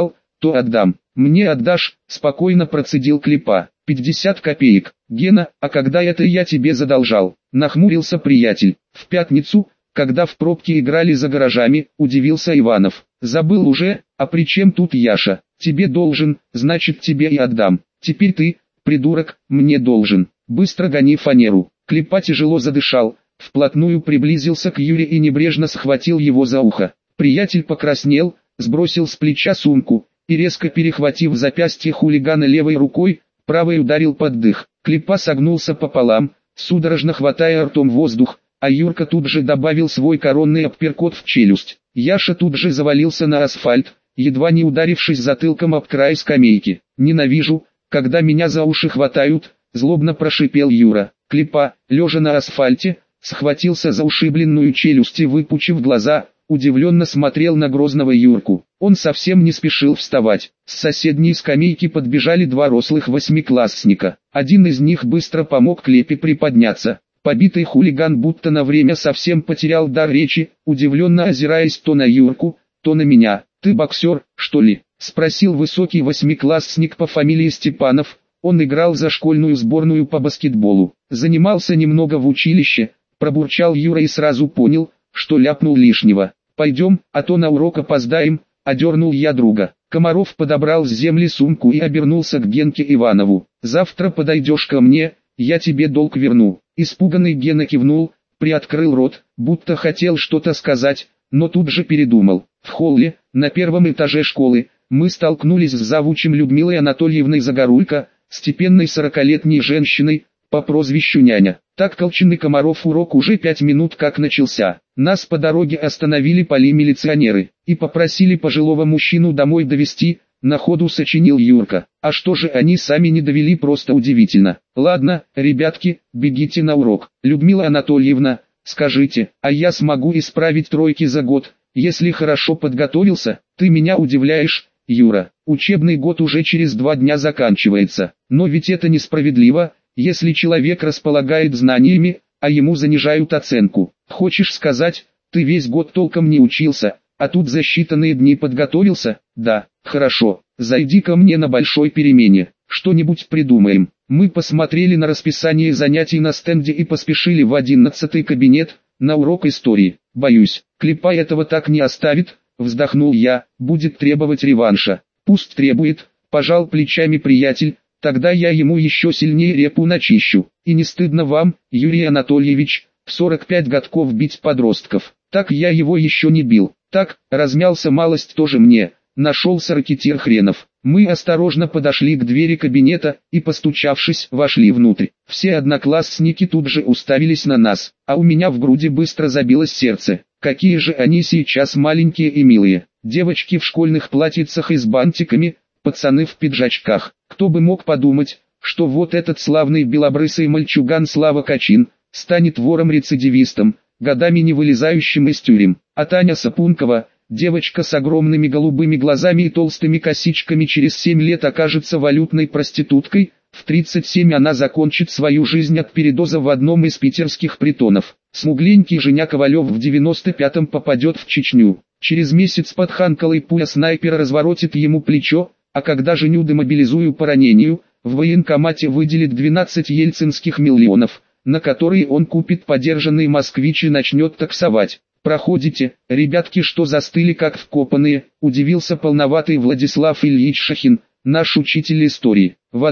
то отдам. Мне отдашь, спокойно процедил Клепа. 50 копеек. Гена, а когда это я тебе задолжал? Нахмурился приятель. В пятницу, когда в пробке играли за гаражами, удивился Иванов. Забыл уже, а при чем тут Яша? Тебе должен, значит тебе и отдам. Теперь ты, придурок, мне должен. Быстро гони фанеру. Клепа тяжело задышал, вплотную приблизился к Юре и небрежно схватил его за ухо. Приятель покраснел, сбросил с плеча сумку и, резко перехватив запястье хулигана левой рукой, правой ударил под дых. Клепа согнулся пополам, судорожно хватая ртом воздух, а Юрка тут же добавил свой коронный апперкот в челюсть. Яша тут же завалился на асфальт, едва не ударившись затылком об край скамейки. «Ненавижу, когда меня за уши хватают», — злобно прошипел Юра. Клепа, лежа на асфальте, схватился за ушибленную челюсть и, выпучив глаза, удивленно смотрел на грозного Юрку. Он совсем не спешил вставать. С соседней скамейки подбежали два рослых восьмиклассника. Один из них быстро помог Клепе приподняться. Побитый хулиган будто на время совсем потерял дар речи, удивленно озираясь то на Юрку, то на меня. «Ты боксер, что ли?» — спросил высокий восьмиклассник по фамилии Степанов. Он играл за школьную сборную по баскетболу. Занимался немного в училище, пробурчал Юра и сразу понял, что ляпнул лишнего. «Пойдем, а то на урок опоздаем», — одернул я друга. Комаров подобрал с земли сумку и обернулся к Генке Иванову. «Завтра подойдешь ко мне, я тебе долг верну». Испуганный Гена кивнул, приоткрыл рот, будто хотел что-то сказать, но тут же передумал. В холле, на первом этаже школы, мы столкнулись с завучем Людмилой Анатольевной Загоруйко, степенной 40-летней женщиной, по прозвищу Няня. Так Колчин и Комаров урок уже 5 минут как начался. Нас по дороге остановили полимилиционеры и попросили пожилого мужчину домой довести, на ходу сочинил Юрка. А что же они сами не довели, просто удивительно. «Ладно, ребятки, бегите на урок. Людмила Анатольевна, скажите, а я смогу исправить тройки за год, если хорошо подготовился?» «Ты меня удивляешь, Юра. Учебный год уже через 2 дня заканчивается. Но ведь это несправедливо, если человек располагает знаниями, а ему занижают оценку. Хочешь сказать, ты весь год толком не учился, а тут за считанные дни подготовился?» «Да, хорошо, зайди ко мне на большой перемене, что-нибудь придумаем». Мы посмотрели на расписание занятий на стенде и поспешили в 11-й кабинет, на урок истории. «Боюсь, Клепа этого так не оставит», — вздохнул я, — «будет требовать реванша». «Пусть требует», — пожал плечами приятель, — «тогда я ему еще сильнее репу начищу. И не стыдно вам, Юрий Анатольевич, в 45 годков бить подростков?» «Так я его еще не бил». «Так, размялся малость тоже мне», — нашелся ракетир хренов. Мы осторожно подошли к двери кабинета и, постучавшись, вошли внутрь. Все одноклассники тут же уставились на нас, а у меня в груди быстро забилось сердце. Какие же они сейчас маленькие и милые. Девочки в школьных платьицах и с бантиками, пацаны в пиджачках. Кто бы мог подумать, что вот этот славный белобрысый мальчуган Слава Качин станет вором-рецидивистом, годами не вылезающим из тюрем. А Таня Сапункова, девочка с огромными голубыми глазами и толстыми косичками, через 7 лет окажется валютной проституткой. В 37 она закончит свою жизнь от передоза в одном из питерских притонов. Смугленький Женя Ковалев в 95-м попадет в Чечню. Через месяц под Ханкалой пуля снайпера разворотит ему плечо, а когда Женю демобилизую по ранению, в военкомате выделит 12 ельцинских миллионов, на которые он купит подержанный москвич и начнет таксовать. «Проходите, ребятки, что застыли как вкопанные», — удивился полноватый Владислав Ильич Шахин, наш учитель истории. В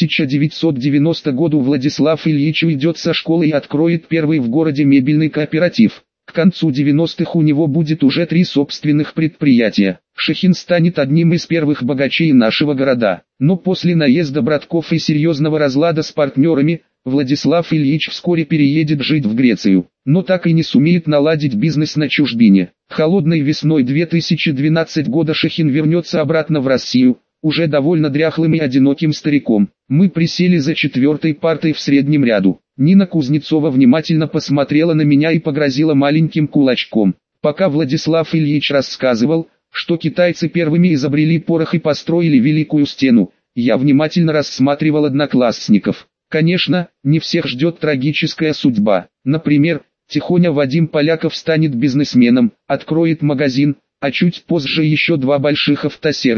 1990 году Владислав Ильич уйдет со школы и откроет первый в городе мебельный кооператив. К концу 90-х у него будет уже 3 собственных предприятия. Шахин станет одним из первых богачей нашего города. Но после наезда братков и серьезного разлада с партнерами, Владислав Ильич вскоре переедет жить в Грецию, но так и не сумеет наладить бизнес на чужбине. Холодной весной 2012 года Шахин вернется обратно в Россию, уже довольно дряхлым и одиноким стариком. Мы присели за 4-й партой в среднем ряду. Нина Кузнецова внимательно посмотрела на меня и погрозила маленьким кулачком. Пока Владислав Ильич рассказывал, что китайцы первыми изобрели порох и построили Великую Стену, я внимательно рассматривал одноклассников. Конечно, не всех ждет трагическая судьба. Например, Тихоня Вадим Поляков станет бизнесменом, откроет магазин, а чуть позже еще 2 больших автосервиса.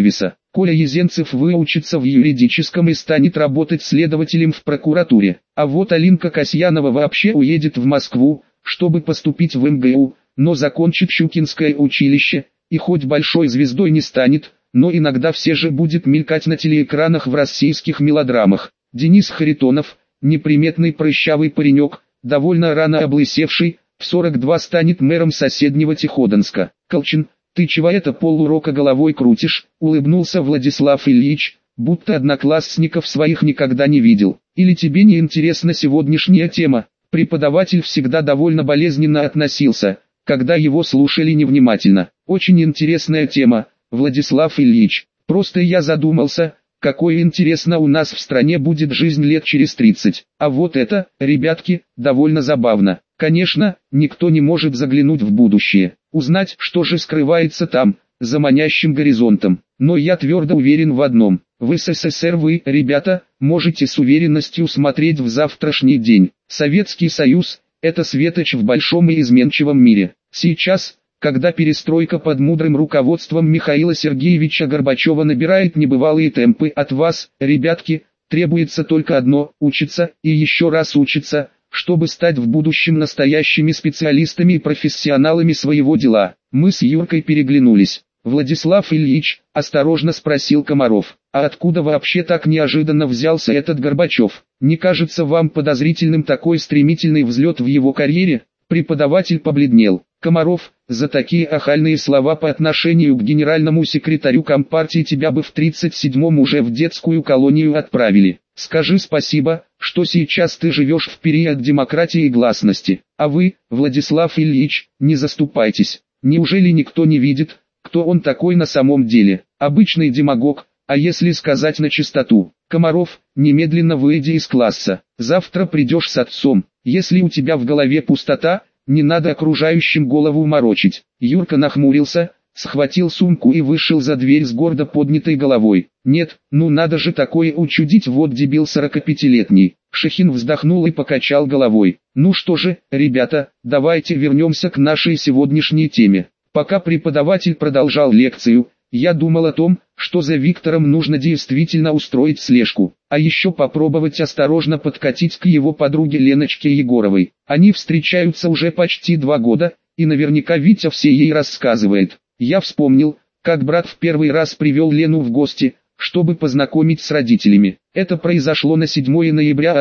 Коля Езенцев выучится в юридическом и станет работать следователем в прокуратуре. А вот Алинка Касьянова вообще уедет в Москву, чтобы поступить в МГУ, но закончит Щукинское училище, и хоть большой звездой не станет, но иногда все же будет мелькать на телеэкранах в российских мелодрамах. Денис Харитонов, неприметный прыщавый паренек, довольно рано облысевший, в 42 станет мэром соседнего Тиходонска. Колчин, ты чего это полурока головой крутишь, улыбнулся Владислав Ильич, будто одноклассников своих никогда не видел. Или тебе не интересна сегодняшняя тема? Преподаватель всегда довольно болезненно относился, когда его слушали невнимательно. Очень интересная тема, Владислав Ильич. Просто я задумался, какой интересно у нас в стране будет жизнь лет через 30. А вот это, ребятки, довольно забавно. Конечно, никто не может заглянуть в будущее, узнать, что же скрывается там, за манящим горизонтом. Но я твердо уверен в одном. В СССР вы, ребята, можете с уверенностью смотреть в завтрашний день. Советский Союз – это светоч в большом и изменчивом мире. Сейчас, когда перестройка под мудрым руководством Михаила Сергеевича Горбачева набирает небывалые темпы, от вас, ребятки, требуется только одно – учиться и еще раз учиться, чтобы стать в будущем настоящими специалистами и профессионалами своего дела. Мы с Юркой переглянулись. Владислав Ильич, осторожно спросил Комаров, а откуда вообще так неожиданно взялся этот Горбачев? Не кажется вам подозрительным такой стремительный взлет в его карьере? Преподаватель побледнел. Комаров, за такие охальные слова по отношению к генеральному секретарю Компартии тебя бы в 37-м уже в детскую колонию отправили. Скажи спасибо, что сейчас ты живешь в период демократии и гласности. А вы, Владислав Ильич, не заступайтесь. Неужели никто не видит, кто он такой на самом деле? Обычный демагог, а если сказать на чистоту? Комаров, немедленно выйди из класса. Завтра придешь с отцом. Если у тебя в голове пустота, не надо окружающим голову морочить. Юрка нахмурился, схватил сумку и вышел за дверь с гордо поднятой головой. Нет, ну надо же такое учудить, вот дебил 45-летний. Шехин вздохнул и покачал головой. Ну что же, ребята, давайте вернемся к нашей сегодняшней теме. Пока преподаватель продолжал лекцию, я думал о том, что за Виктором нужно действительно устроить слежку, а еще попробовать осторожно подкатить к его подруге Леночке Егоровой. Они встречаются уже почти 2 года, и наверняка Витя все ей рассказывает. Я вспомнил, как брат в первый раз привел Лену в гости, чтобы познакомить с родителями. Это произошло на 7 ноября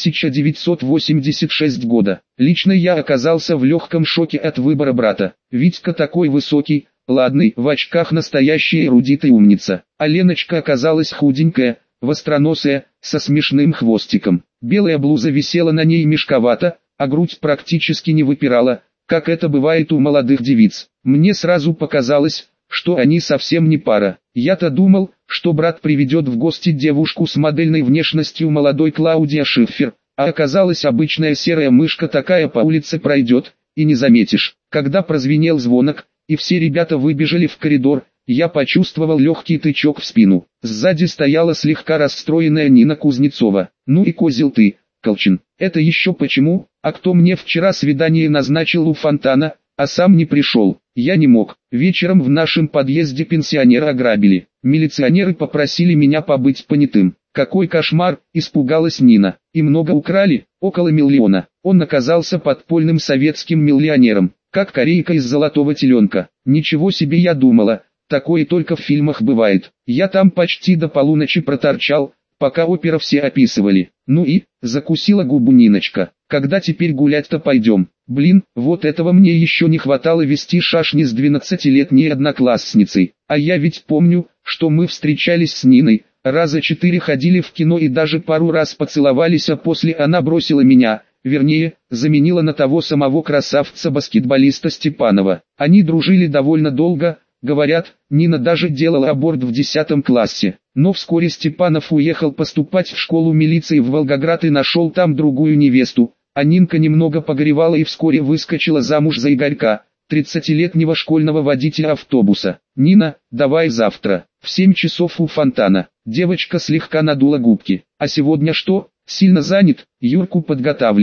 1986 года. Лично я оказался в легком шоке от выбора брата. Витька такой высокий, ладный, в очках настоящая эрудит и умница. А Леночка оказалась худенькая, востроносая, со смешным хвостиком. Белая блуза висела на ней мешковато, а грудь практически не выпирала, как это бывает у молодых девиц. Мне сразу показалось, что они совсем не пара. Я-то думал, что брат приведет в гости девушку с модельной внешностью молодой Клаудия Шиффер, а оказалась обычная серая мышка, такая по улице пройдет, и не заметишь. Когда прозвенел звонок, и все ребята выбежали в коридор, я почувствовал легкий тычок в спину. Сзади стояла слегка расстроенная Нина Кузнецова. Ну и козел ты, Колчин. Это еще почему? А кто мне вчера свидание назначил у фонтана, а сам не пришел? Я не мог. Вечером в нашем подъезде пенсионера ограбили. Милиционеры попросили меня побыть понятым. Какой кошмар, испугалась Нина. И много украли? Около 1 миллиона. Он оказался подпольным советским миллионером, как корейка из «Золотого теленка». Ничего себе, я думала, такое только в фильмах бывает. Я там почти до полуночи проторчал, пока опера все описывали. Ну и, закусила губу Ниночка. Когда теперь гулять-то пойдем? Блин, вот этого мне еще не хватало, вести шашни с 12-летней одноклассницей. А я ведь помню, что мы встречались с Ниной, раза 4 ходили в кино и даже пару раз поцеловались, а после она бросила меня, вернее, заменила на того самого красавца-баскетболиста Степанова. Они дружили довольно долго, говорят, Нина даже делала аборт в 10 классе. Но вскоре Степанов уехал поступать в школу милиции в Волгоград и нашел там другую невесту, а Нинка немного погоревала и вскоре выскочила замуж за Игорька, 30-летнего школьного водителя автобуса. Нина, давай завтра, в 7 часов у фонтана. Девочка слегка надула губки. А сегодня что? Сильно занят, Юрку подготавливаю.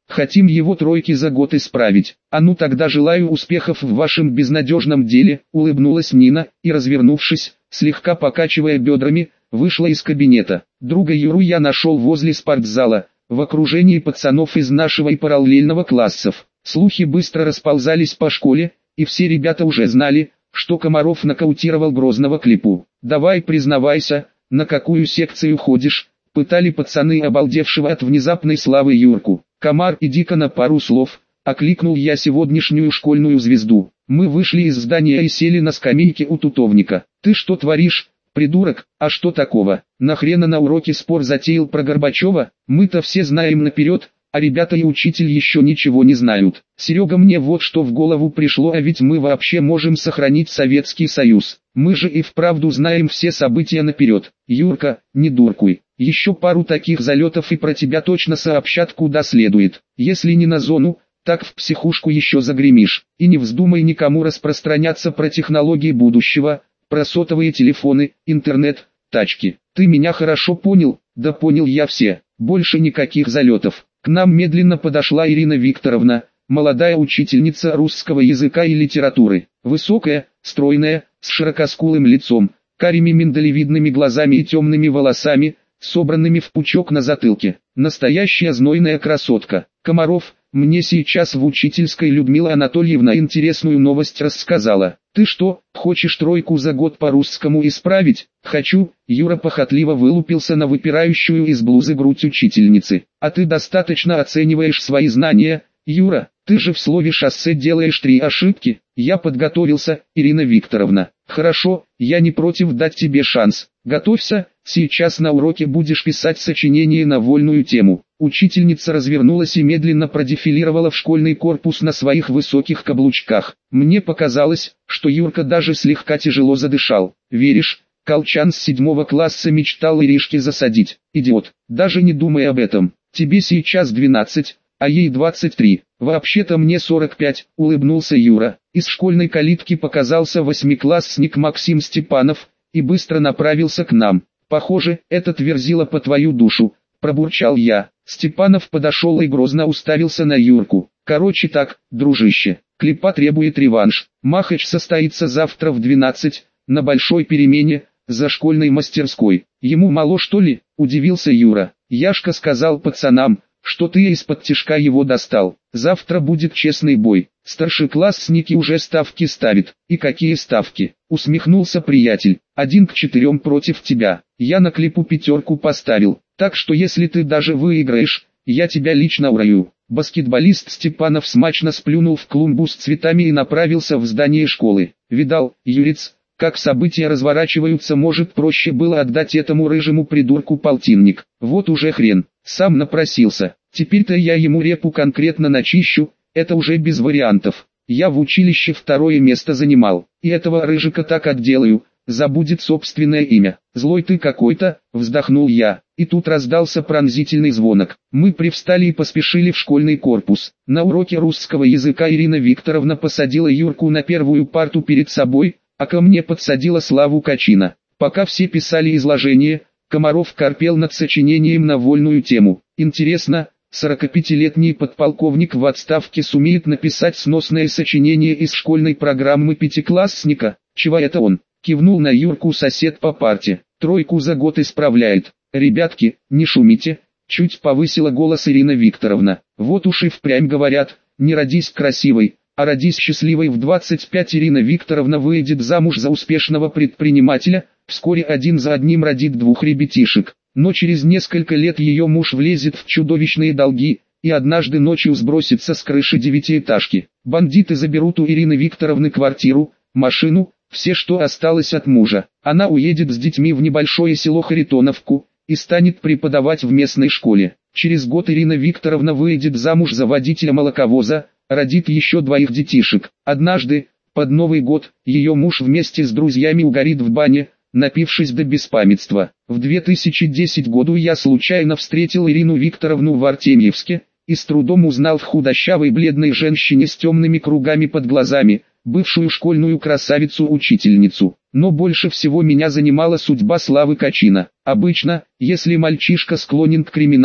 Хотим его тройки за год исправить. А ну тогда желаю успехов в вашем безнадежном деле, улыбнулась Нина, и развернувшись, слегка покачивая бедрами, вышла из кабинета. Друга Юру я нашел возле спортзала, в окружении пацанов из нашего и параллельного классов. Слухи быстро расползались по школе, и все ребята уже знали, что Комаров нокаутировал Грозного Клипу. «Давай признавайся, на какую секцию ходишь?» — пытали пацаны обалдевшего от внезапной славы Юрку. «Комар, иди-ка на пару слов», — окликнул я сегодняшнюю школьную звезду. Мы вышли из здания и сели на скамейке у тутовника. «Ты что творишь, придурок? А что такого? Нахрена на уроке спор затеял про Горбачева? Мы-то все знаем наперед, а ребята и учитель еще ничего не знают. Серега, мне вот что в голову пришло, а ведь мы вообще можем сохранить Советский Союз. Мы же и вправду знаем все события наперед. Юрка, не дуркуй. Еще пару таких залетов и про тебя точно сообщат куда следует. Если не на зону, так в психушку еще загремишь. И не вздумай никому распространяться про технологии будущего, про сотовые телефоны, интернет, тачки. Ты меня хорошо понял? Да понял я все. Больше никаких залетов. К нам медленно подошла Ирина Викторовна, молодая учительница русского языка и литературы. Высокая, стройная, с широкоскулым лицом, карими миндалевидными глазами и темными волосами, собранными в пучок на затылке. Настоящая знойная красотка. «Комаров, мне сейчас в учительской Людмила Анатольевна интересную новость рассказала. Ты что, хочешь тройку за год по русскому исправить?» «Хочу», — Юра похотливо вылупился на выпирающую из блузы грудь учительницы. «А ты достаточно оцениваешь свои знания, Юра? Ты же в слове «шоссе» делаешь 3 ошибки». «Я подготовился, Ирина Викторовна». «Хорошо, я не против дать тебе шанс. Готовься, сейчас на уроке будешь писать сочинение на вольную тему». Учительница развернулась и медленно продефилировала в школьный корпус на своих высоких каблучках. Мне показалось, что Юрка даже слегка тяжело задышал. «Веришь, Колчан с 7 класса мечтал Иришке засадить? Идиот, даже не думай об этом. Тебе сейчас 12, а ей 23. Вообще-то мне 45, улыбнулся Юра. Из школьной калитки показался 8-классник Максим Степанов и быстро направился к нам. «Похоже, этот верзила по твою душу», — пробурчал я. Степанов подошел и грозно уставился на Юрку. «Короче так, дружище, Клипа требует реванш. Махач состоится завтра в 12, на большой перемене, за школьной мастерской. Ему мало что ли?» — удивился Юра. «Яшка сказал пацанам, что ты из-под тишка его достал. Завтра будет честный бой. Старшеклассники уже ставки ставят». «И какие ставки?» — усмехнулся приятель. 1-4 против тебя. Я на Клипу 5 поставил. Так что если ты даже выиграешь, я тебя лично урою». Баскетболист Степанов смачно сплюнул в клумбу с цветами и направился в здание школы. «Видал, Юрец, как события разворачиваются, может проще было отдать этому рыжему придурку полтинник. Вот уже хрен, сам напросился. Теперь-то я ему репу конкретно начищу, это уже без вариантов. Я в училище 2 место занимал, и этого рыжика так отделаю, забудет собственное имя». «Злой ты какой-то», — вздохнул я, и тут раздался пронзительный звонок. Мы привстали и поспешили в школьный корпус. На уроке русского языка Ирина Викторовна посадила Юрку на первую парту перед собой, а ко мне подсадила Славу Качина. Пока все писали изложение, Комаров корпел над сочинением на вольную тему. Интересно, 45-летний подполковник в отставке сумеет написать сносное сочинение из школьной программы пятиклассника? «Чего это он?» — кивнул на Юрку сосед по парте. «Тройку за год исправляет». «Ребятки, не шумите», — чуть повысила голос Ирина Викторовна. «Вот уж и впрямь говорят, не родись красивой, а родись счастливой». В 25 Ирина Викторовна выйдет замуж за успешного предпринимателя, вскоре один за одним родит 2 ребятишек. Но через несколько лет ее муж влезет в чудовищные долги, и однажды ночью сбросится с крыши 9-этажки. Бандиты заберут у Ирины Викторовны квартиру, машину, все, что осталось от мужа. Она уедет с детьми в небольшое село Харитоновку и станет преподавать в местной школе. Через год Ирина Викторовна выйдет замуж за водителя молоковоза, родит еще 2 детишек. Однажды, под Новый год, ее муж вместе с друзьями угорит в бане, напившись до беспамятства. В 2010 году я случайно встретил Ирину Викторовну в Артемьевске и с трудом узнал в худощавой бледной женщине с темными кругами под глазами, бывшую школьную красавицу-учительницу. Но больше всего меня занимала судьба Славы Качина. Обычно, если мальчишка склонен к криминалу,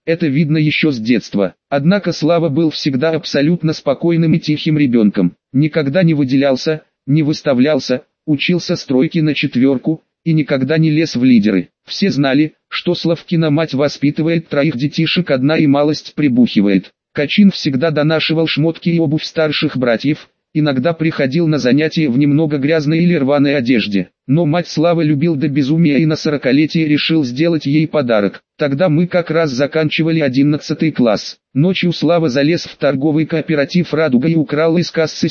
это видно еще с детства. Однако Слава был всегда абсолютно спокойным и тихим ребенком. Никогда не выделялся, не выставлялся, учился стройке на 4 и никогда не лез в лидеры. Все знали, что Славкина мать воспитывает 3 детишек одна и малость прибухивает. Качин всегда донашивал шмотки и обувь старших братьев, иногда приходил на занятия в немного грязной или рваной одежде. Но мать Славы любил до безумия и на 40-летие решил сделать ей подарок. Тогда мы как раз заканчивали 11 класс. Ночью Слава залез в торговый кооператив «Радуга» и украл из кассы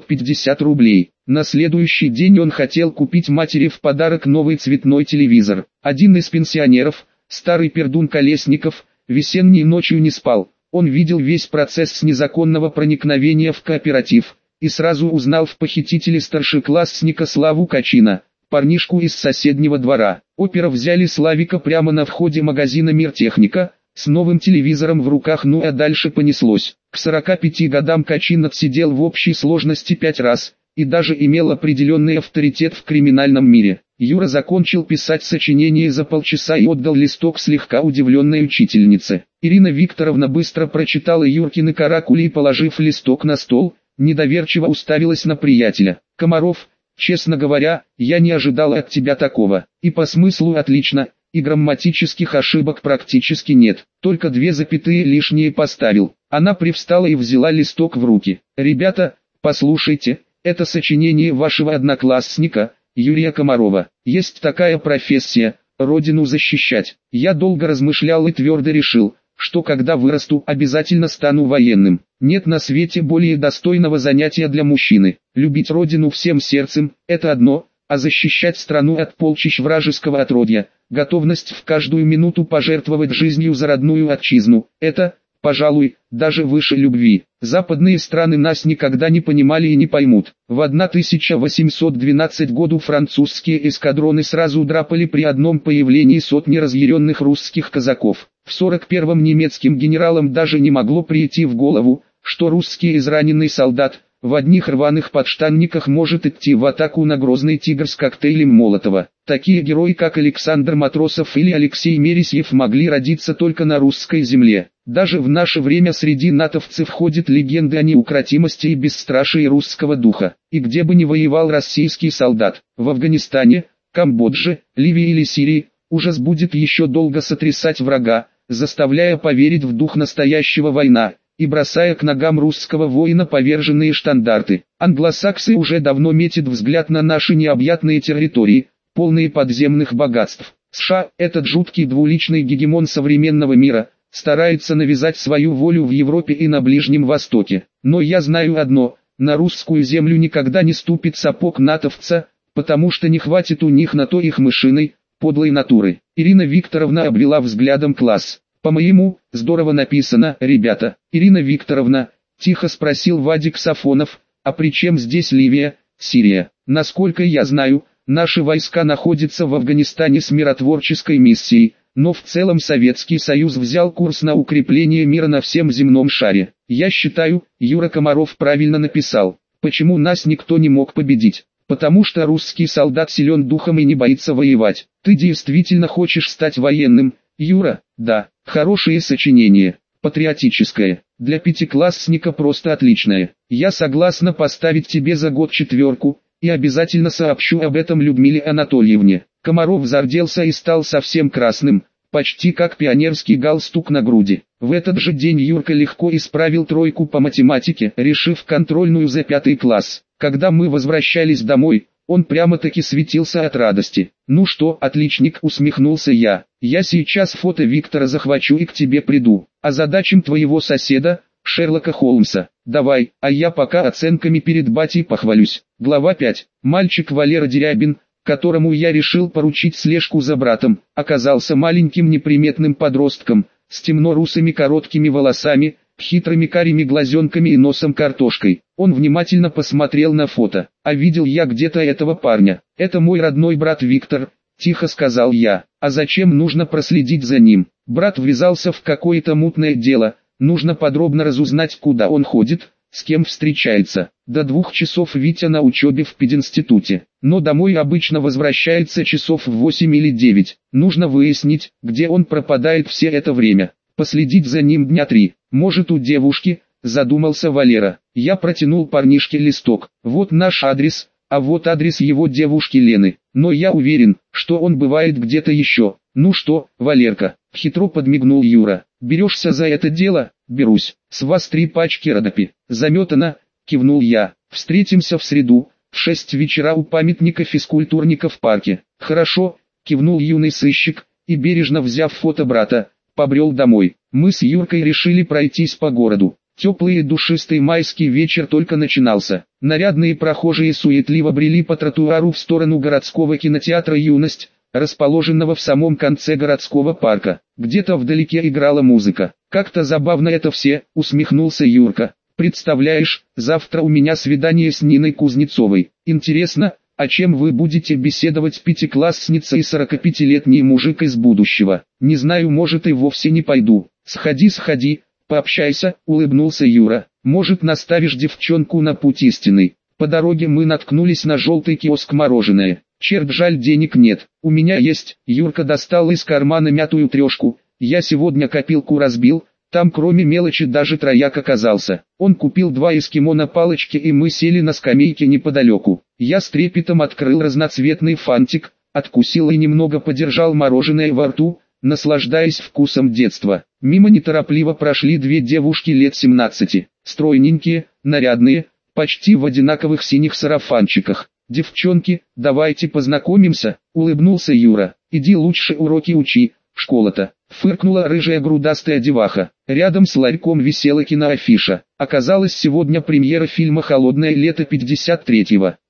750 рублей. На следующий день он хотел купить матери в подарок новый цветной телевизор. Один из пенсионеров, старый пердун Колесников, весенней ночью не спал. Он видел весь процесс незаконного проникновения в кооператив и сразу узнал в похитителе старшеклассника Славу Качина, парнишку из соседнего двора. Опера взяли Славика прямо на входе магазина «Миртехника», с новым телевизором в руках, ну а дальше понеслось. К 45 годам Качин отсидел в общей сложности 5 раз, и даже имел определенный авторитет в криминальном мире. Юра закончил писать сочинение за полчаса и отдал листок слегка удивленной учительнице. Ирина Викторовна быстро прочитала Юркины каракули и, положив листок на стол, недоверчиво уставилась на приятеля. «Комаров, честно говоря, я не ожидал от тебя такого. И по смыслу отлично, и грамматических ошибок практически нет. Только 2 запятые лишние поставил». Она привстала и взяла листок в руки. «Ребята, послушайте, это сочинение вашего одноклассника, Юрия Комарова. Есть такая профессия – родину защищать. Я долго размышлял и твердо решил, что когда вырасту, обязательно стану военным. Нет на свете более достойного занятия для мужчины. Любить родину всем сердцем – это одно, а защищать страну от полчищ вражеского отродья, готовность в каждую минуту пожертвовать жизнью за родную отчизну – это, пожалуй, даже выше любви. Западные страны нас никогда не понимали и не поймут. В 1812 году французские эскадроны сразу драпали при одном появлении сотни разъяренных русских казаков. В 41-м немецким генералам даже не могло прийти в голову, что русский израненный солдат в одних рваных подштанниках может идти в атаку на грозный тигр с коктейлем Молотова. Такие герои, как Александр Матросов или Алексей Мересьев, могли родиться только на русской земле. Даже в наше время среди натовцев ходят легенды о неукротимости и бесстрашии русского духа. И где бы ни воевал российский солдат, в Афганистане, Камбодже, Ливии или Сирии, ужас будет еще долго сотрясать врага, заставляя поверить в дух настоящего война, и бросая к ногам русского воина поверженные штандарты. Англосаксы уже давно метят взгляд на наши необъятные территории, полные подземных богатств. США, этот жуткий двуличный гегемон современного мира, старается навязать свою волю в Европе и на Ближнем Востоке. Но я знаю одно, на русскую землю никогда не ступит сапог натовца, потому что не хватит у них на то их мышиной, подлой натуры. Ирина Викторовна обвела взглядом класс. «По-моему, здорово написано, ребята». «Ирина Викторовна», – тихо спросил Вадик Сафонов, – «а при чем здесь Ливия, Сирия? Насколько я знаю, наши войска находятся в Афганистане с миротворческой миссией, но в целом Советский Союз взял курс на укрепление мира на всем земном шаре. Я считаю, Юра Комаров правильно написал, почему нас никто не мог победить. Потому что русский солдат силен духом и не боится воевать. Ты действительно хочешь стать военным, Юра?» «Да, хорошее сочинение, патриотическое, для пятиклассника просто отличное. Я согласна поставить тебе за год 4, и обязательно сообщу об этом Людмиле Анатольевне». Комаров зарделся и стал совсем красным, почти как пионерский галстук на груди. В этот же день Юрка легко исправил 3 по математике, решив контрольную за 5 класс. Когда мы возвращались домой, он прямо-таки светился от радости. «Ну что, отличник», — усмехнулся я, — «я сейчас фото Виктора захвачу и к тебе приду. Озадачим твоего соседа, Шерлока Холмса. Давай, а я пока оценками перед батей похвалюсь». Глава 5. Мальчик Валера Дерябин, которому я решил поручить слежку за братом, оказался маленьким неприметным подростком, с темно-русыми короткими волосами, хитрыми карими глазенками и носом картошкой. Он внимательно посмотрел на фото. «А видел я где-то этого парня. Это мой родной брат Виктор», — тихо сказал я. «А зачем нужно проследить за ним? Брат ввязался в какое-то мутное дело, нужно подробно разузнать, куда он ходит, с кем встречается. До 2 часов Витя на учебе в пединституте, но домой обычно возвращается часов в 8 или 9. Нужно выяснить, где он пропадает все это время. Последить за ним дня 3. Может, у девушки, задумался Валера. Я протянул парнишке листок. Вот наш адрес, а вот адрес его девушки Лены. Но я уверен, что он бывает где-то еще. Ну что, Валерка, хитро подмигнул Юра. Берешься за это дело? Берусь. С вас 3 пачки Родопи. Заметано, кивнул я. Встретимся в среду, в 6 вечера у памятника физкультурника в парке. Хорошо, кивнул юный сыщик, и бережно взяв фото брата, побрел домой. Мы с Юркой решили пройтись по городу. Теплый и душистый майский вечер только начинался. Нарядные прохожие суетливо брели по тротуару в сторону городского кинотеатра «Юность», расположенного в самом конце городского парка. Где-то вдалеке играла музыка. «Как-то забавно это все», — усмехнулся Юрка. «Представляешь, завтра у меня свидание с Ниной Кузнецовой. Интересно, о чем вы будете беседовать, пятиклассница и 45-летний мужик из будущего? Не знаю, может, и вовсе не пойду. Сходи, пообщайся», — улыбнулся Юра. «Может, наставишь девчонку на путь истинный». По дороге мы наткнулись на желтый киоск «Мороженое». «Черт, жаль, денег нет. У меня есть». Юрка достал из кармана мятую 3. «Я сегодня копилку разбил, там кроме мелочи даже трояк оказался». Он купил 2 эскимо на палочке, и мы сели на скамейке неподалеку. Я с трепетом открыл разноцветный фантик, откусил и немного подержал мороженое во рту, наслаждаясь вкусом детства. Мимо неторопливо прошли 2 девушки лет 17, стройненькие, нарядные, почти в одинаковых синих сарафанчиках. «Девчонки, давайте познакомимся», — улыбнулся Юра. «Иди лучше уроки учи, школа-то», — фыркнула рыжая грудастая деваха. Рядом с ларьком висела киноафиша. Оказалось, сегодня премьера фильма «Холодное лето» 53-го.